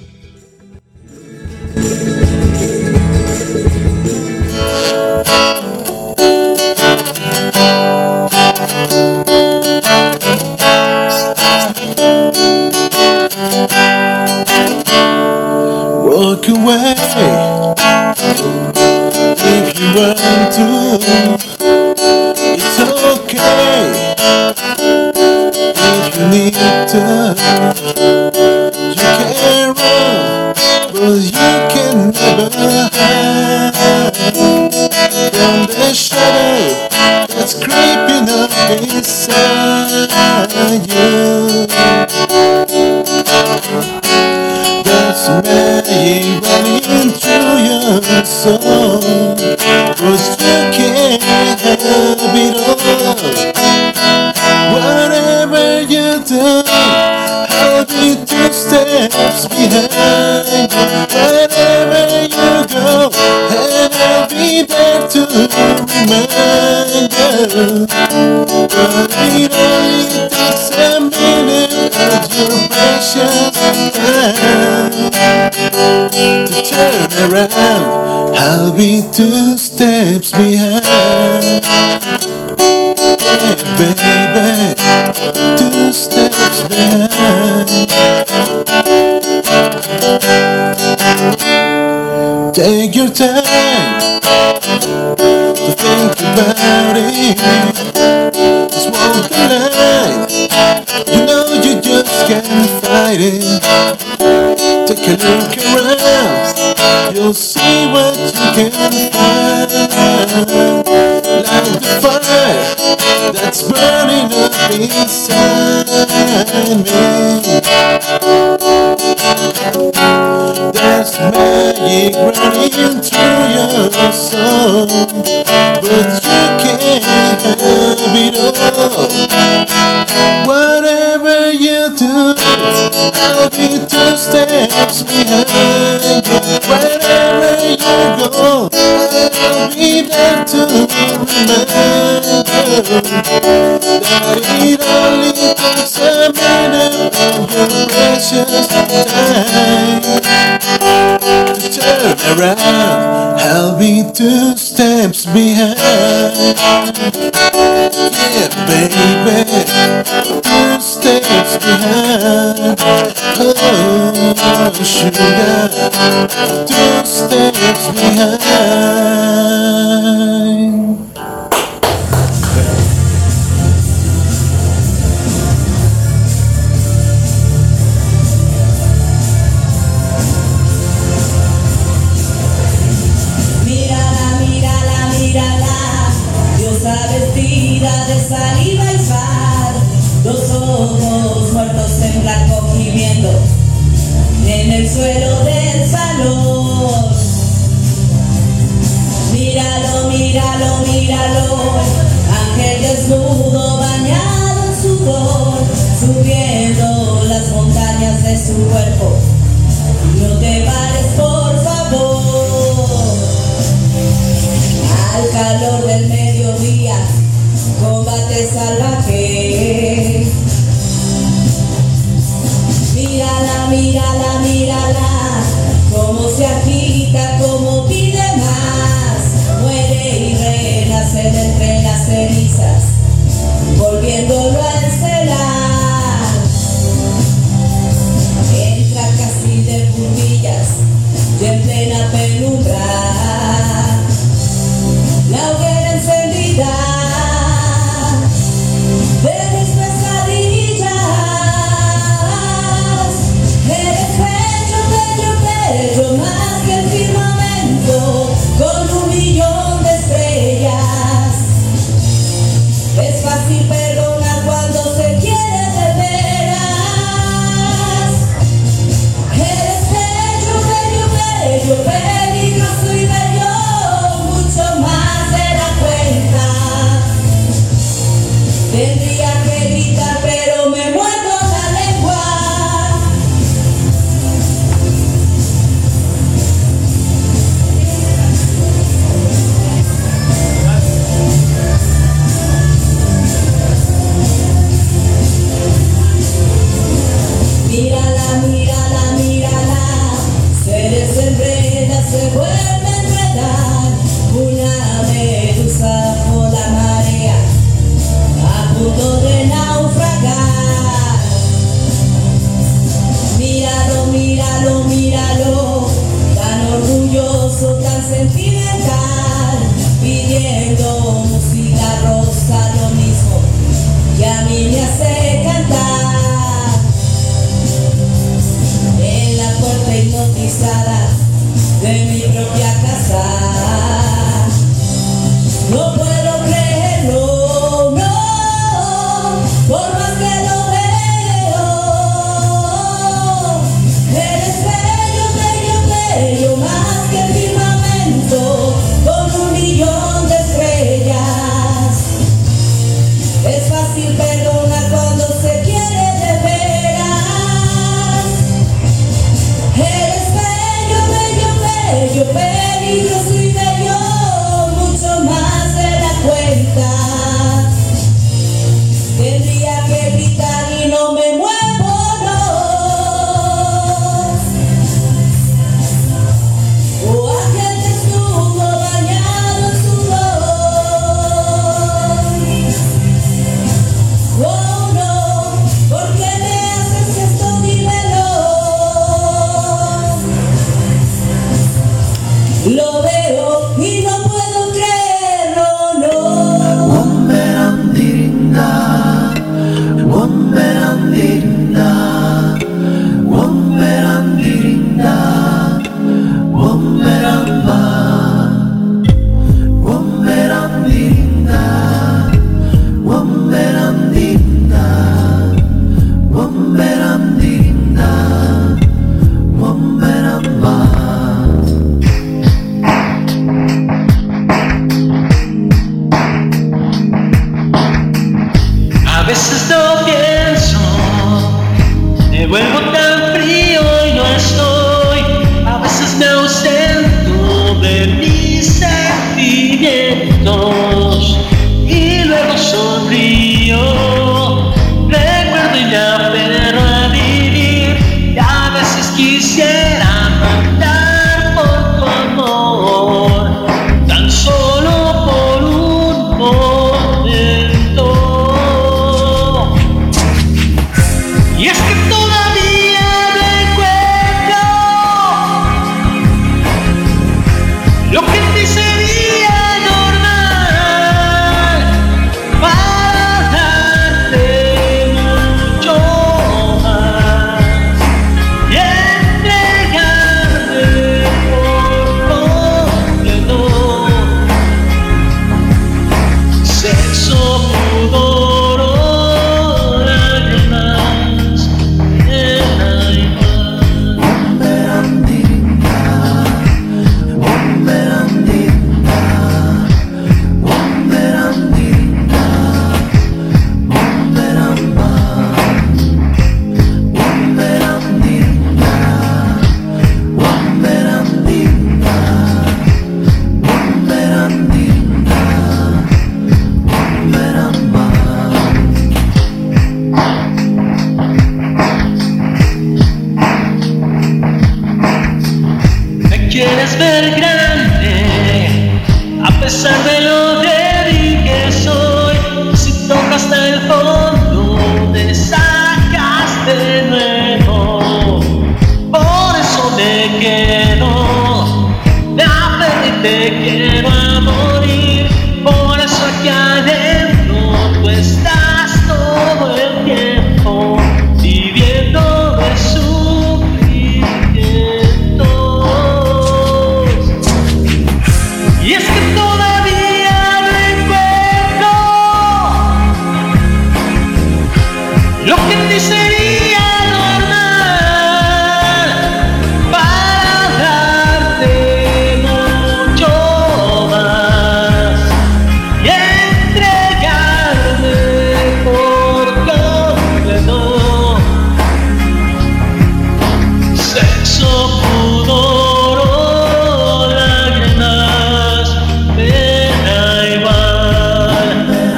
Walk away if you want to. It's okay if you need to. You can run, but you can never hide from the shadow that's creeping up inside you. There's magic running through your soul, but you can't have it all. do, I'll be two steps behind you. Wherever you go, and I'll be there to remind you. But it only takes a minute of your precious time to turn around. I'll be two steps behind. Yeah, baby, two steps behind. Take your time to think about it. Just walk the line, you know you just can't fight it. Take a look around, you'll see what you can find. Like the fire that's burning up inside me. There's magic running through your soul, but you can't have it all. Whatever you do, I'll be two steps behind you. Wherever you go, I'll be there to remind you that it only takes a minute of your precious time to turn around. I'll be two steps behind. Yeah, baby, two steps behind. Oh, sugar, two steps behind. Mírala, mírala, mírala, diosa vestida de saliva y sal, dos ojos muertos en blanco gimiendo en el suelo del salón. Míralo, míralo, míralo, ángel desnudo bañado en sudor, subiendo las montañas de su cuerpo. No te pares, por favor. Al calor del mediodía, combate salvaje. Mírala, mírala, mírala, cómo se agita, cómo pide más. Muere y renace de entre las cenizas, volviéndolo a encelar. Entra casi de puntillas y en plena penumbra, la hoguera encendida de mis pesadillas. Eres bello, bello, bello, más que el firmamento, con un millón de estrellas. Es fácil perdonar cuando se quiere de veras. Eres bello, bello, bello, peligroso y bello, mucho más de la cuenta. Tendría que gritar, pero me muerdo la lengua. Mírala, mírala, mírala, se desenreda, se vuelve a enredar. Una medusa por la marea, a punto de naufragar. Míralo, míralo, míralo, tan orgulloso, tan sentimental, pidiendo música rosa, lo mismo que a mí me hace cantar. En la puerta hipnotizada de mi propia casa, no puedo creerlo, no, por más que lo veo. Eres bello, bello, bello, más que el firmamento, con un millón de estrellas. Es fácil perdonar cuando se quiere de momentos y luego sonrío. Recuerdo y me aferro a vivir y a veces quisiera matar por tu amor, tan solo por un momento. Y es que todavía recuerdo lo que te sería normal para darte mucho más y entregarme por completo. Sexo, pudor o lágrimas, pena y me quieres ver grande, a pesar de lo débil que soy. Si toco hasta el fondo, te sacas de nuevo. Por eso me quedo, me aferro y te quiero a morir. Por eso aquí adentro tú estás todo el tiempo, viviendo de sufrimientos. Y es que todavía recuerdo lo que te sería normal para darte mucho más y entregarme por completo. Sexo, pudor o lágrimas, pena igual.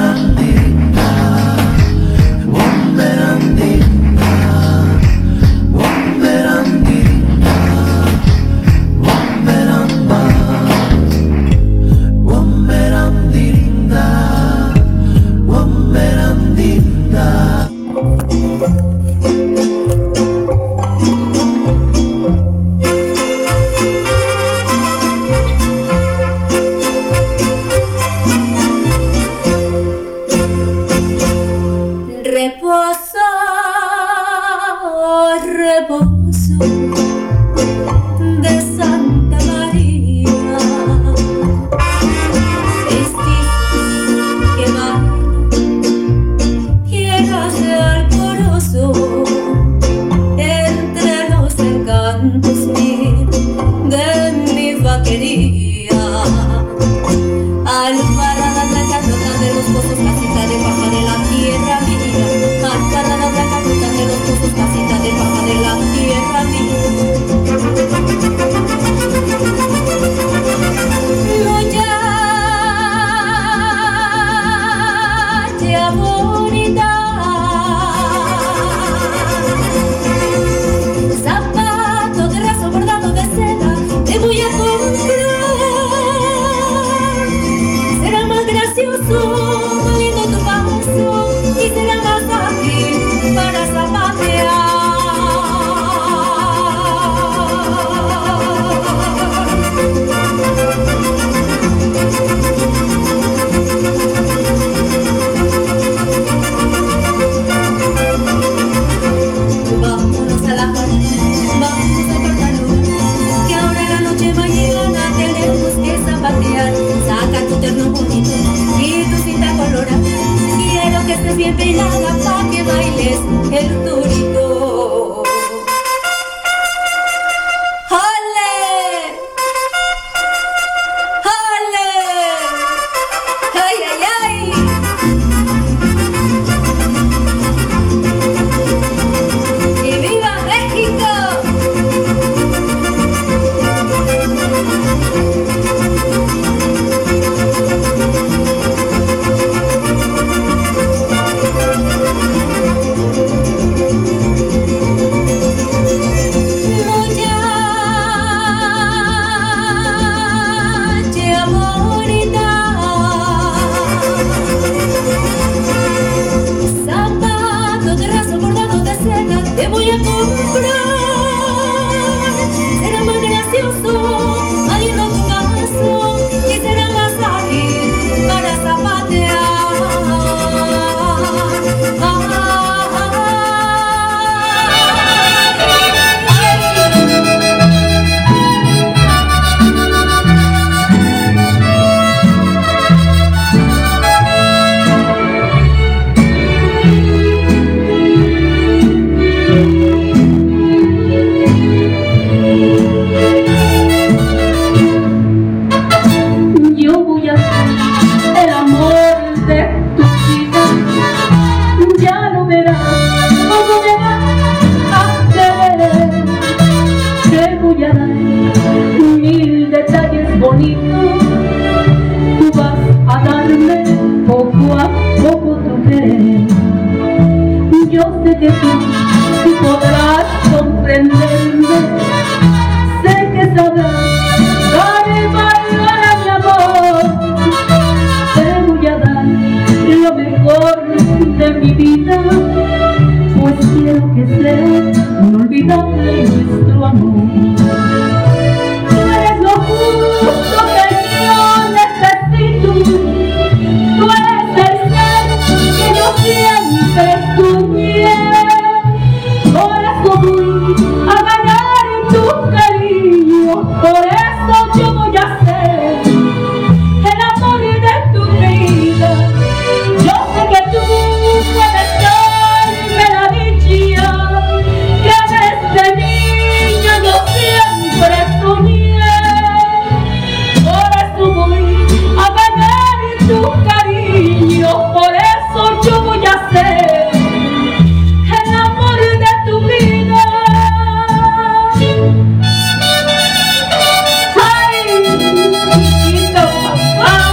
Reposo, reposo de Santa María, vestidos que van llegas de alborozo entre los encantos mil de mi vaquería. Alumbrada blanca rota de los pozos, casita de paja de la tierra mía. Alumbrada blanca rota de los pozos, casita de paja de la tierra mía. Muchacha bonita, zapato de raso bordado de seda, te voy a comprar. Será más gracioso, lindo tu paso, y será más fácil para zapatear. Vámonos a la calle, vamos a cortarlo, que ahora en la noche mañana tenemos que zapatear. Saca tu terno bonito y tu cinta colorada, quiero que estés bien peinada pa' que bailes el turito. ¡Ole! ¡Ole! ¡Ay, ay, ay! ¡Y viva México! enloquecer, inolvidable nuestro amor. Tú eres lo justo que yo necesito, tú eres el ser que yo siempre soñé. Por eso voy a ganar tu cariño, por eso yo voy a ser el amor de tu vida. Yo sé que tú puedes darme la dicha que desde niña yo siempre soñé. Por eso voy a ganar tu cariño, por eso yo voy a ser el amor de tu vida. Ay, chiquito papá.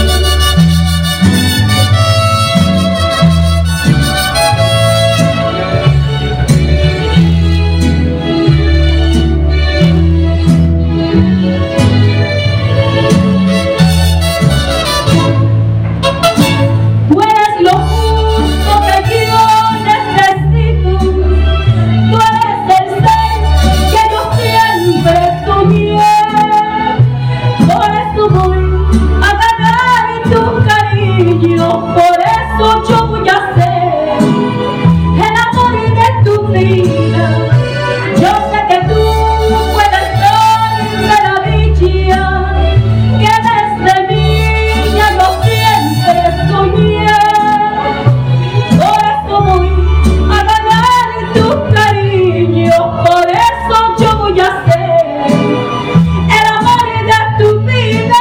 Tú eres lo justo que yo necesito, tú eres el ser que yo siempre soñé. Por eso voy a ganar tu cariño, por eso yo voy a ser el amor de tu vida. Yo sé que tú puedes darme la dicha que desde niña yo siempre soñé. Por eso voy a ganar tu cariño, por eso yo voy a ser el amor de tu vida.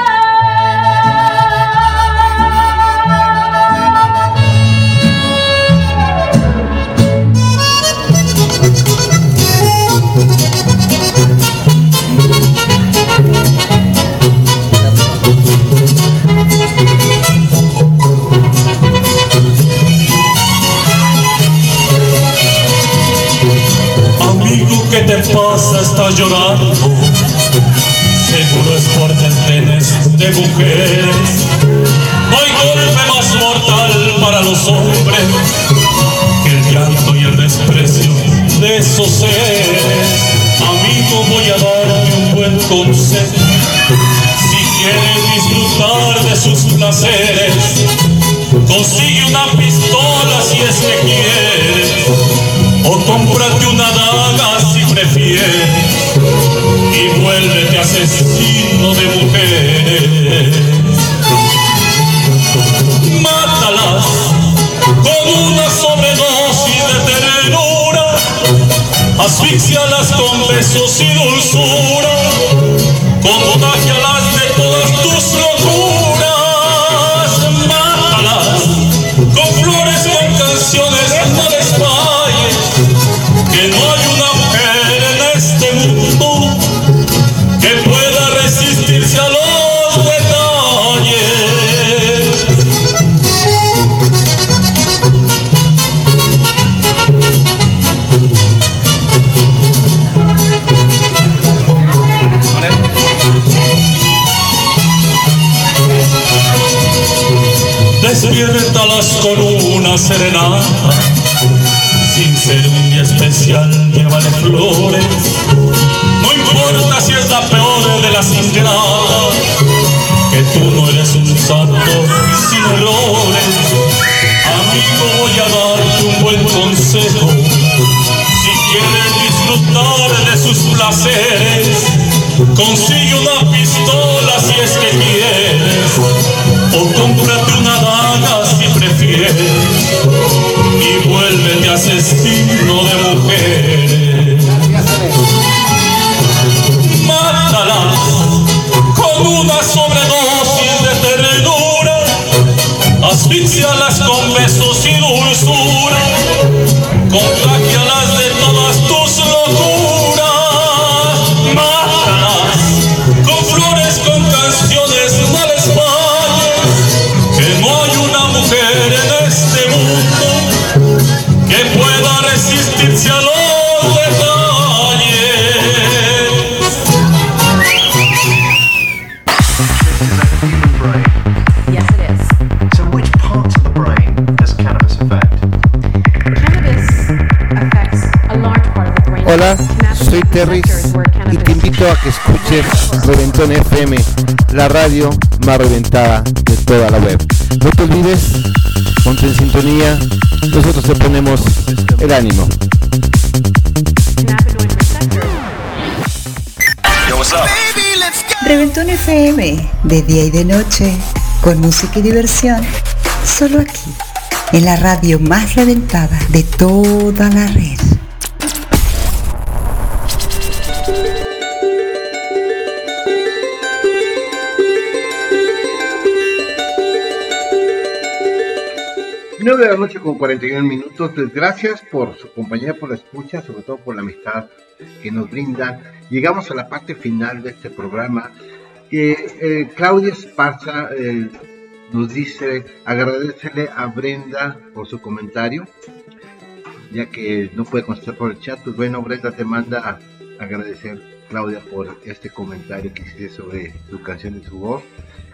Amigo, ¿qué te pasa? Estás llorando. Seguro es por desdenes de mujeres. No hay golpe más mortal para los hombres que el llanto y el desprecio de esos seres. Amigo, voy a darte un buen consejo. Si quieres disfrutar de sus placeres, consigue una pistola si es que quieres, o cómprate una daga si prefieres, y vuélvete asesino de mujeres. Mátalas con una sobredosis de ternura, asfixialas con besos y dulzura, contagialas de todas tus locuras. Mátalas con flores, con canciones, no les falles, que no hay una mujer en este mundo que pueda resistirse a los detalles. Despiértalas con una serenata, sin ser un día especial, llévale flores. No importa si es la peor de las ingratas, que tú no eres un santo sin errores. Amigo, voy a darte un buen consejo. Si quieres disfrutar de sus placeres, consigue una pistola si es que quieres, o cómprate una daga si prefieres, y vuélvete asesino de mujeres. Mátalas con una sobredosis de ternura, asfixialas con besos y dulzura, contagialas de todas tus locuras. Mátalas con flores, con canciones, no les falles, que no hay una mujer en este mundo que pueda resistirse a los detalles. Yes, it is. So which parts of the brain does cannabis affect? Cannabis affects soy Terris y te invito a que escuches Reventón F M, la radio más reventada de toda la web. No te olvides, ponte en sintonía, nosotros te ponemos el ánimo. Reventón F M, de día y de noche, con música y diversión, solo aquí, en la radio más reventada de toda la red. nueve de la noche con cuarenta y uno minutos. Pues gracias por su compañía, por la escucha, sobre todo por la amistad que nos brindan. Llegamos a la parte final de este programa. Eh, eh, Claudia Esparza eh, nos dice agradecerle a Brenda por su comentario, ya que no puede contestar por el chat. Pues bueno, Brenda te manda a agradecer, Claudia, por este comentario que hiciste sobre su canción y su voz,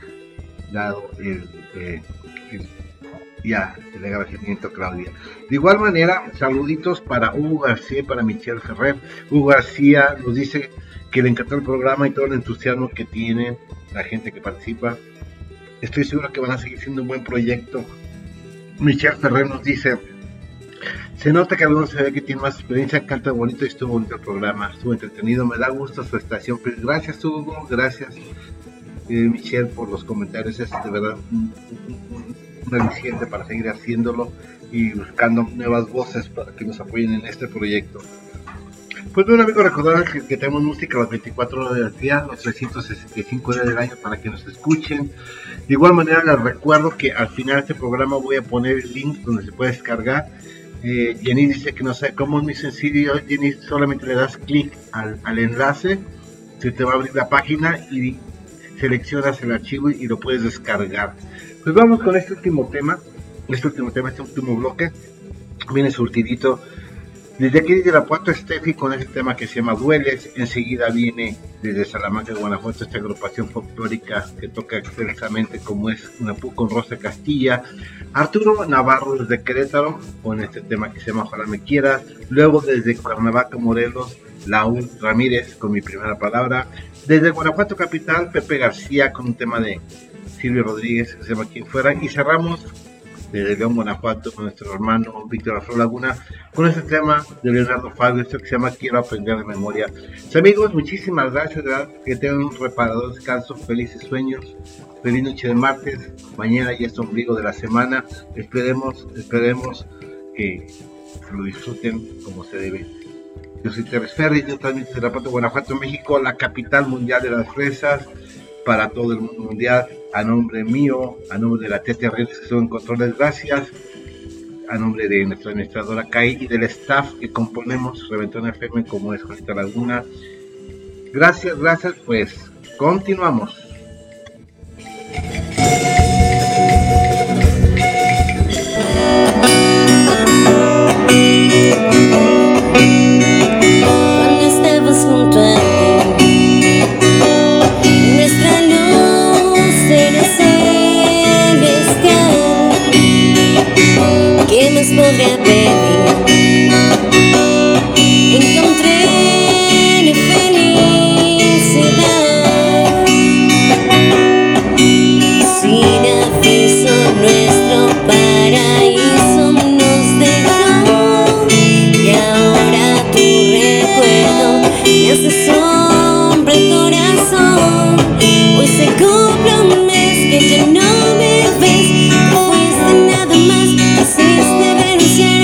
dado el, eh, el ya el agradecimiento, Claudia. De igual manera, saluditos para Hugo García y para Michelle Ferrer. Hugo García nos dice que le encantó el programa y todo el entusiasmo que tiene la gente que participa. Estoy seguro que van a seguir siendo un buen proyecto. Michelle Ferrer nos dice: se nota que algunos se ve que tiene más experiencia, canta bonito y estuvo bonito el programa, estuvo entretenido, me da gusto su estación. Pues gracias, Hugo, gracias eh, Michelle, por los comentarios. Es de verdad un, un, un aliciente para seguir haciéndolo y buscando nuevas voces para que nos apoyen en este proyecto. Pues bueno, amigos, recordar que, que tenemos música las veinticuatro horas del día, los trescientos sesenta y cinco días del año, para que nos escuchen. De igual manera, les recuerdo que al final de este programa voy a poner el link donde se puede descargar. eh, Jenny dice que no sabe cómo, es muy sencillo. Jenny, solamente le das clic al, al enlace, se te va a abrir la página y seleccionas el archivo y, y lo puedes descargar. Pues vamos con este último tema, este último tema, este último bloque. Viene surtidito. Desde aquí desde Irapuato, Steffi con ese tema que se llama Dueles. Enseguida viene desde Salamanca, Guanajuato, esta agrupación folclórica que toca extensamente, como es Napu con Rosa Castilla. Arturo Navarro desde Querétaro con este tema que se llama Ojalá Me Quieras. Luego desde Cuernavaca, Morelos, Laúl Ramírez con Mi Primera Palabra. Desde Guanajuato capital, Pepe García con un tema de Silvio Rodríguez que se llama Quien Fuera. Y cerramos desde León, Guanajuato, con nuestro hermano Víctor Afro Laguna, con este tema de Leonardo Fabio, este que se llama Quiero Aprender de Memoria. Pues, amigos, muchísimas gracias, de verdad, que tengan un reparador descanso, felices sueños, feliz noche de martes, mañana ya es ombligo de la semana, esperemos, esperemos que lo disfruten como se debe. Yo soy Terres Ferri, yo transmito desde Irapuato, Guanajuato, México, la capital mundial de las fresas, para todo el mundo mundial. A nombre mío, a nombre de la Tete Redes que son controles, gracias. A nombre de nuestra administradora Kai y del staff que componemos Reventón F M, como es Juanita Laguna. Gracias, gracias, pues continuamos. Cuando estabas junto a mí, nuestra luz era celestial. ¿Qué más podría pedir? Encontré la felicidad. Sin aviso, nuestro paraíso nos dejó, y ahora tu recuerdo me hace sombra el corazón. Hoy se cumple un mes que ya no me ves, no fuiste nada más, quisiste renunciar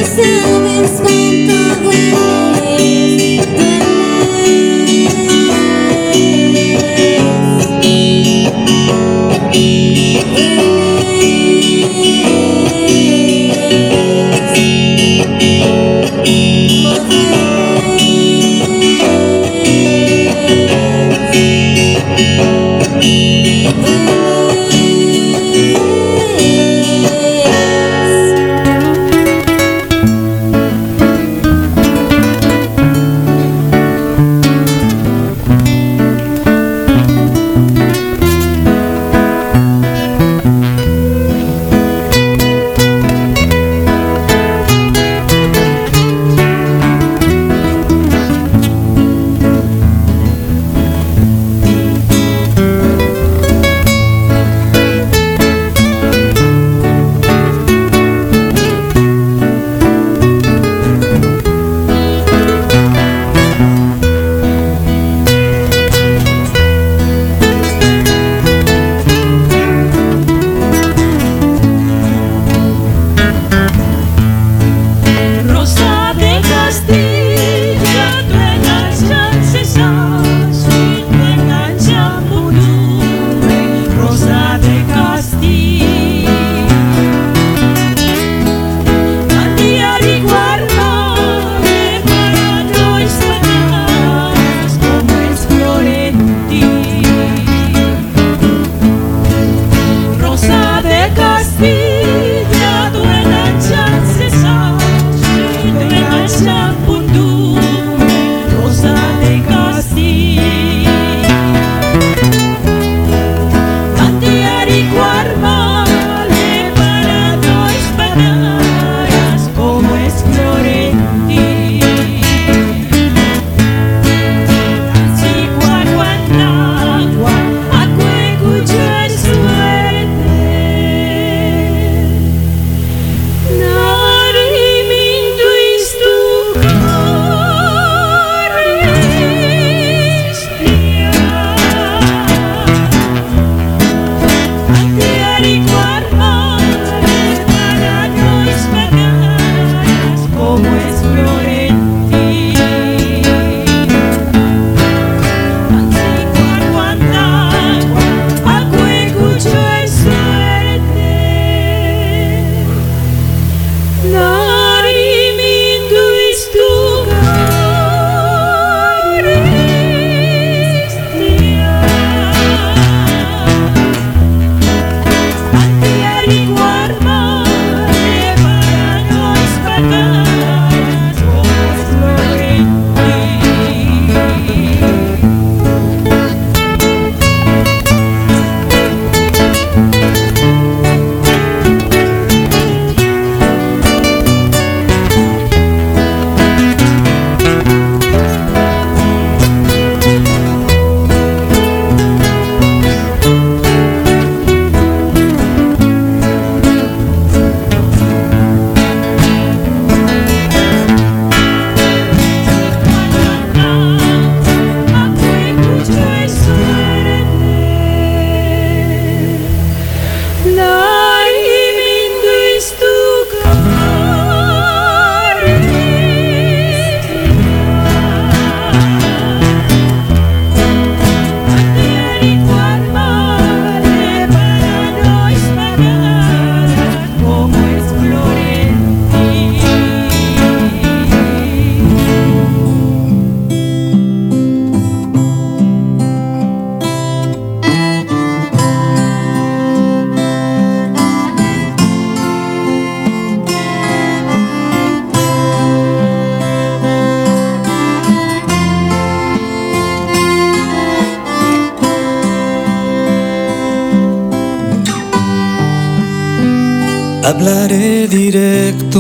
Hablaré directo,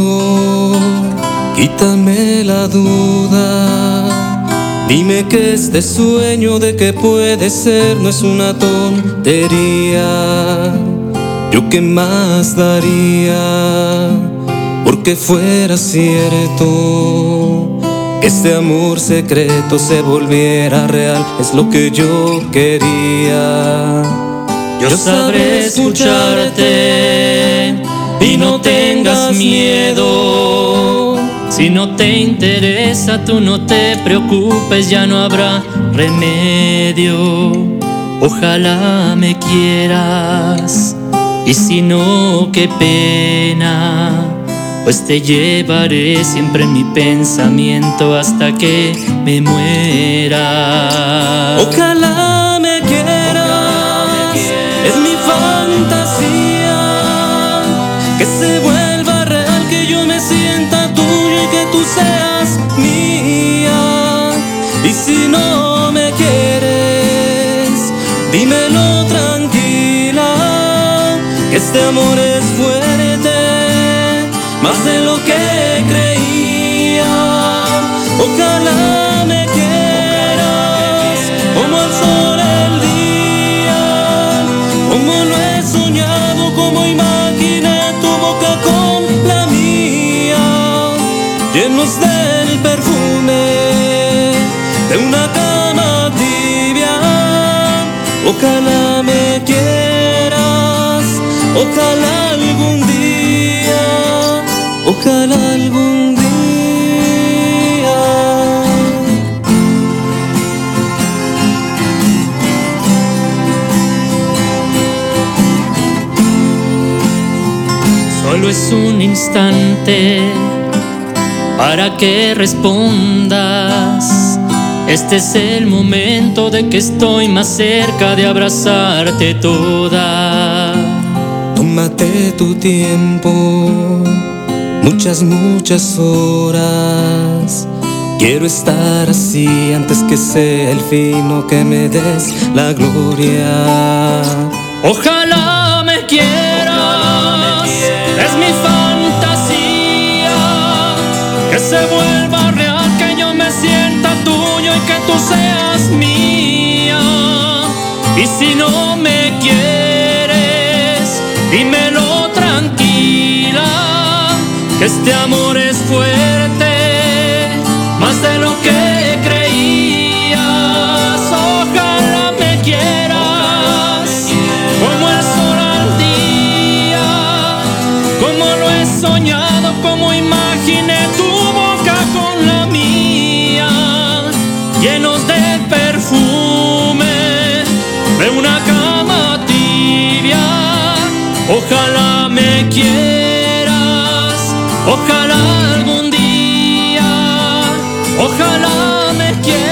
quítame la duda. Dime que este sueño de que puede ser no es una tontería. Yo qué más daría porque fuera cierto, que este amor secreto se volviera real. Es lo que yo quería. Yo sabré escucharte y no tengas miedo. Si no te interesa, tú no te preocupes, ya no habrá remedio. Ojalá me quieras, y si no, qué pena, pues te llevaré siempre en mi pensamiento hasta que me muera. Ojalá me quieras, es mi fantasía, que se vuelva real, que yo me sienta tuyo y que tú seas mía. Y si no me quieres, dímelo tranquila, que este amor es fuerte, más de lo que creía. Ojalá me quieras, como el sol el día, como lo he soñado, como imaginé tu boca con la mía, llenos del perfume de una cama tibia. Ojalá me quieras, ojalá algún día, ojalá algún día. Solo es un instante para que respondas. Este es el momento de que estoy más cerca de abrazarte toda. Tómate tu tiempo, muchas, muchas horas. Quiero estar así antes que sea el fin o que me des la gloria. Ojalá me quieras, es mi fantasía, que se vuelva real, que yo me sienta tuyo y que tú seas mía. Y si no me quieres, dímelo tranquila, que este amor es fuerte, más de lo que creías. Ojalá me quieras, como el sol al día, como lo he soñado, como imaginé tu boca con la mía, llenos de perfume de una cama tibia. Ojalá me quieras, ojalá algún día, ojalá me quieras.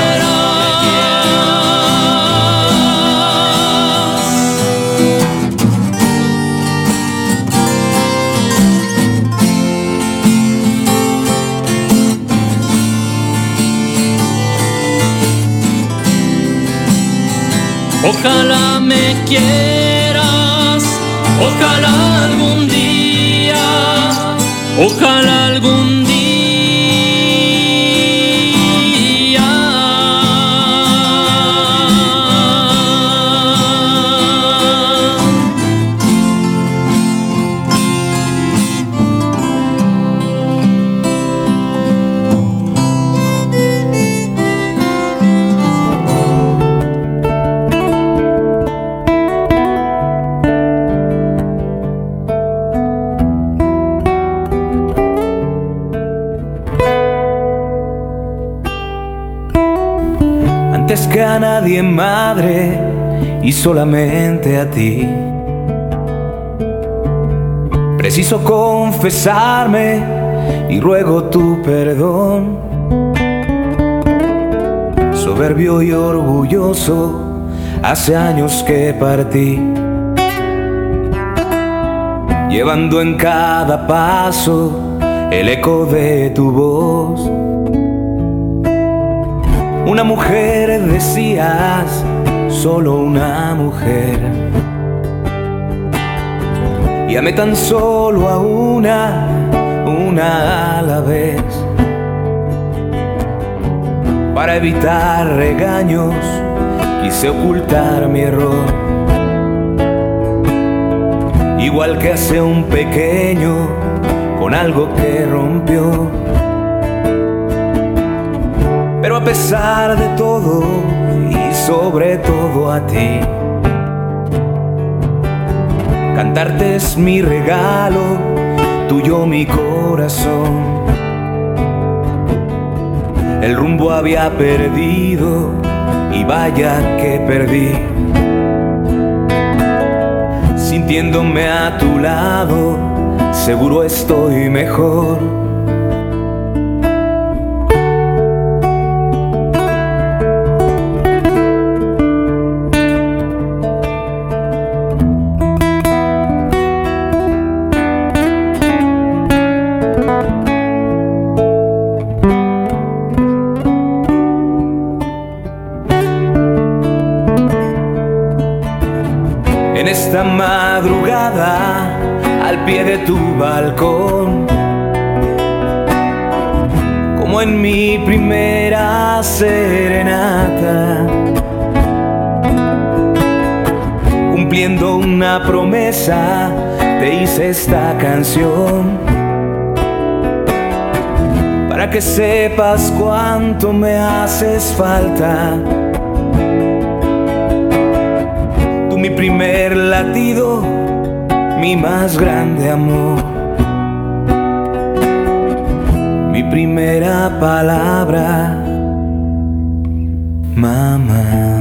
Ojalá me quieras, ojalá algún día, ojalá algún día. Antes que a nadie, madre, y solamente a ti. Preciso confesarme y ruego tu perdón. Soberbio y orgulloso, hace años que partí, llevando en cada paso el eco de tu voz. Una mujer, decías, solo una mujer. Y amé tan solo a una, una a la vez. Para evitar regaños, quise ocultar mi error. Igual que hace un pequeño con algo que rompió. Pero a pesar de todo y sobre todo a ti, cantarte es mi regalo, tuyo mi corazón. el rumbo había perdido y vaya que perdí. Sintiéndome a tu lado, seguro estoy mejor. Esta madrugada al pie de tu balcón, como en mi primera serenata, cumpliendo una promesa, te hice esta canción para que sepas cuánto me haces falta. Mi primer latido, mi más grande amor, mi primera palabra, mamá.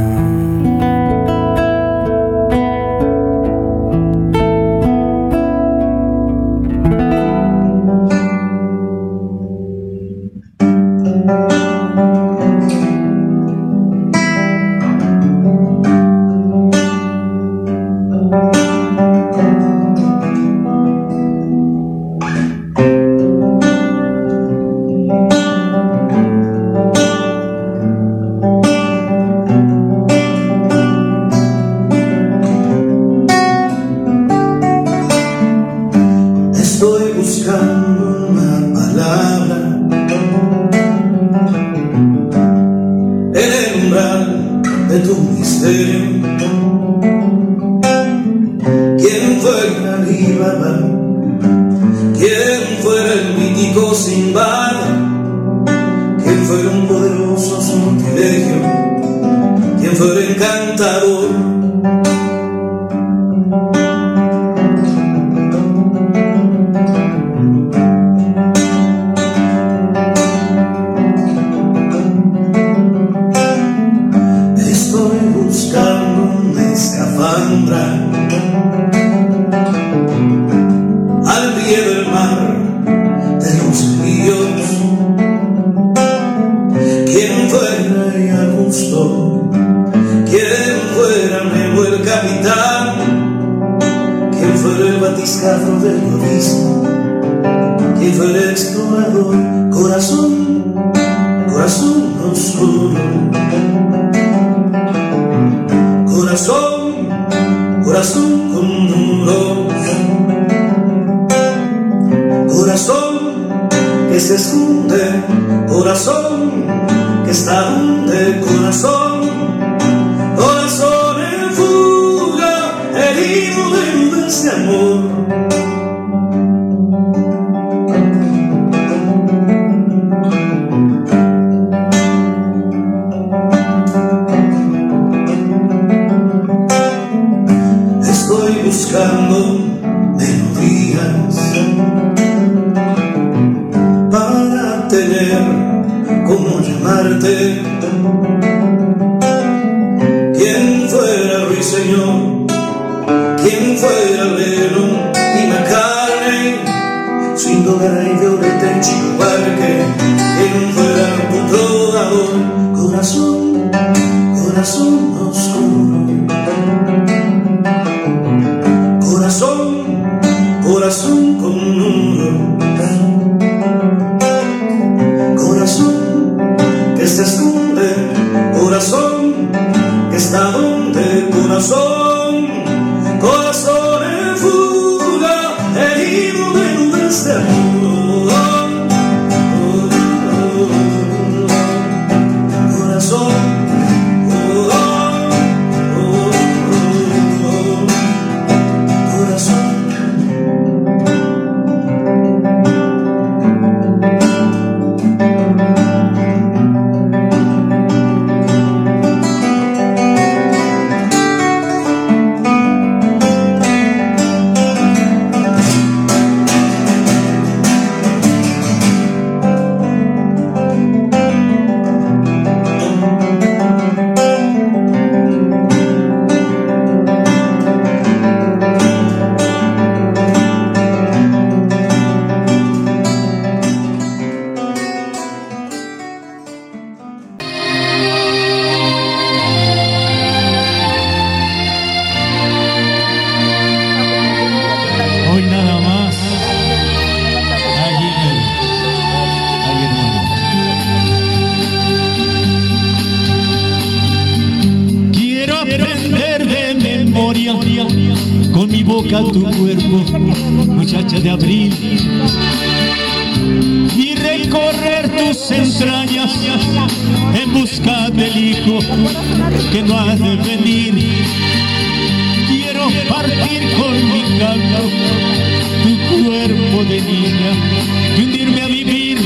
boca tu cuerpo, muchacha de abril, y recorrer tus entrañas en busca del hijo que no ha de venir. Quiero partir con mi canto tu cuerpo de niña y hundirme a vivir.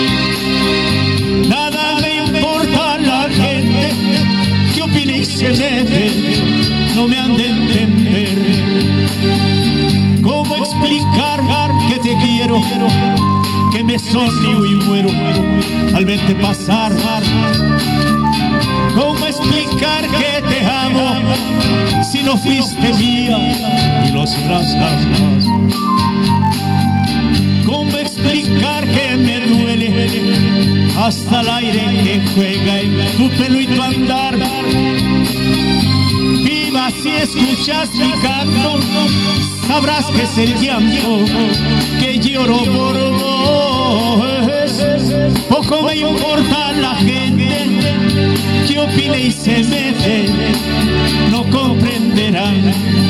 Nada me importa la gente que opine y se mete, no me han de entender. ¿Cómo explicar que te quiero, que me sonrío y muero al verte pasar? ¿Cómo explicar que te amo si no fuiste mía y lo serás jamás? ¿Cómo explicar que me duele hasta el aire que juega en tu pelo y tu andar? Viva, si escuchas mi canto, sabrás que es el llanto que lloro por vos. Poco me importa la gente que opine y se mete, no comprenderán.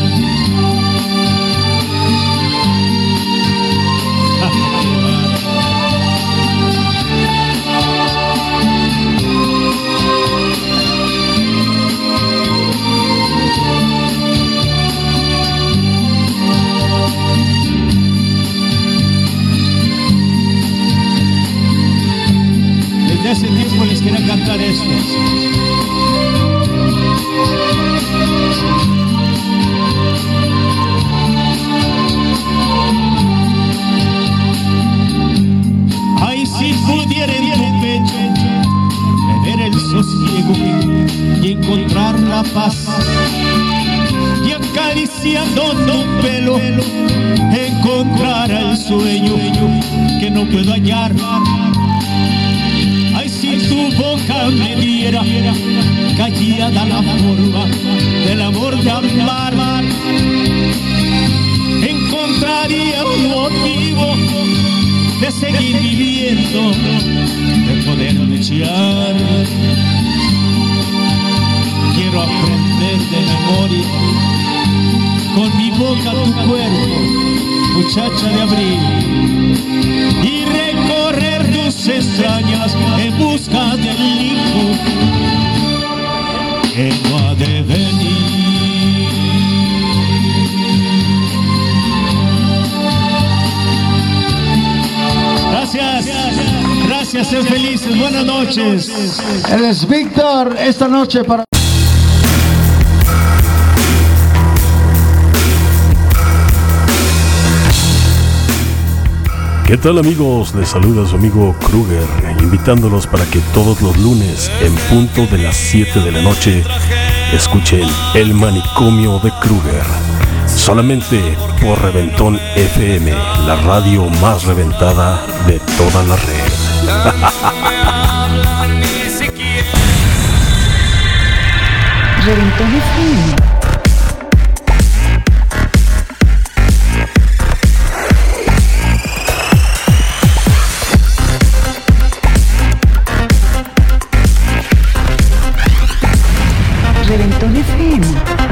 Desde ese tiempo les quiero cantar esto. Ay, si pudiera en tu pecho tener el sosiego y encontrar la paz, y acariciando tu pelo encontrar el sueño que no puedo hallar. Ay, si tu boca me diera callada la forma del amor de amar, encontraría un motivo de seguir viviendo, de poder luchar. Quiero aprender de memoria con mi boca tu cuerpo, muchacha de abril, y recorrer tus extrañas en busca del hijo que no ha de venir. Gracias, gracias, sean felices, buenas noches. Él es Víctor, esta noche para... ¿Qué tal, amigos? Les saluda su amigo Kruger, invitándolos para que todos los lunes en punto de las siete de la noche escuchen El Manicomio de Kruger, solamente por Reventón F M, la radio más reventada de toda la red. Reventón F M. Reventón F M.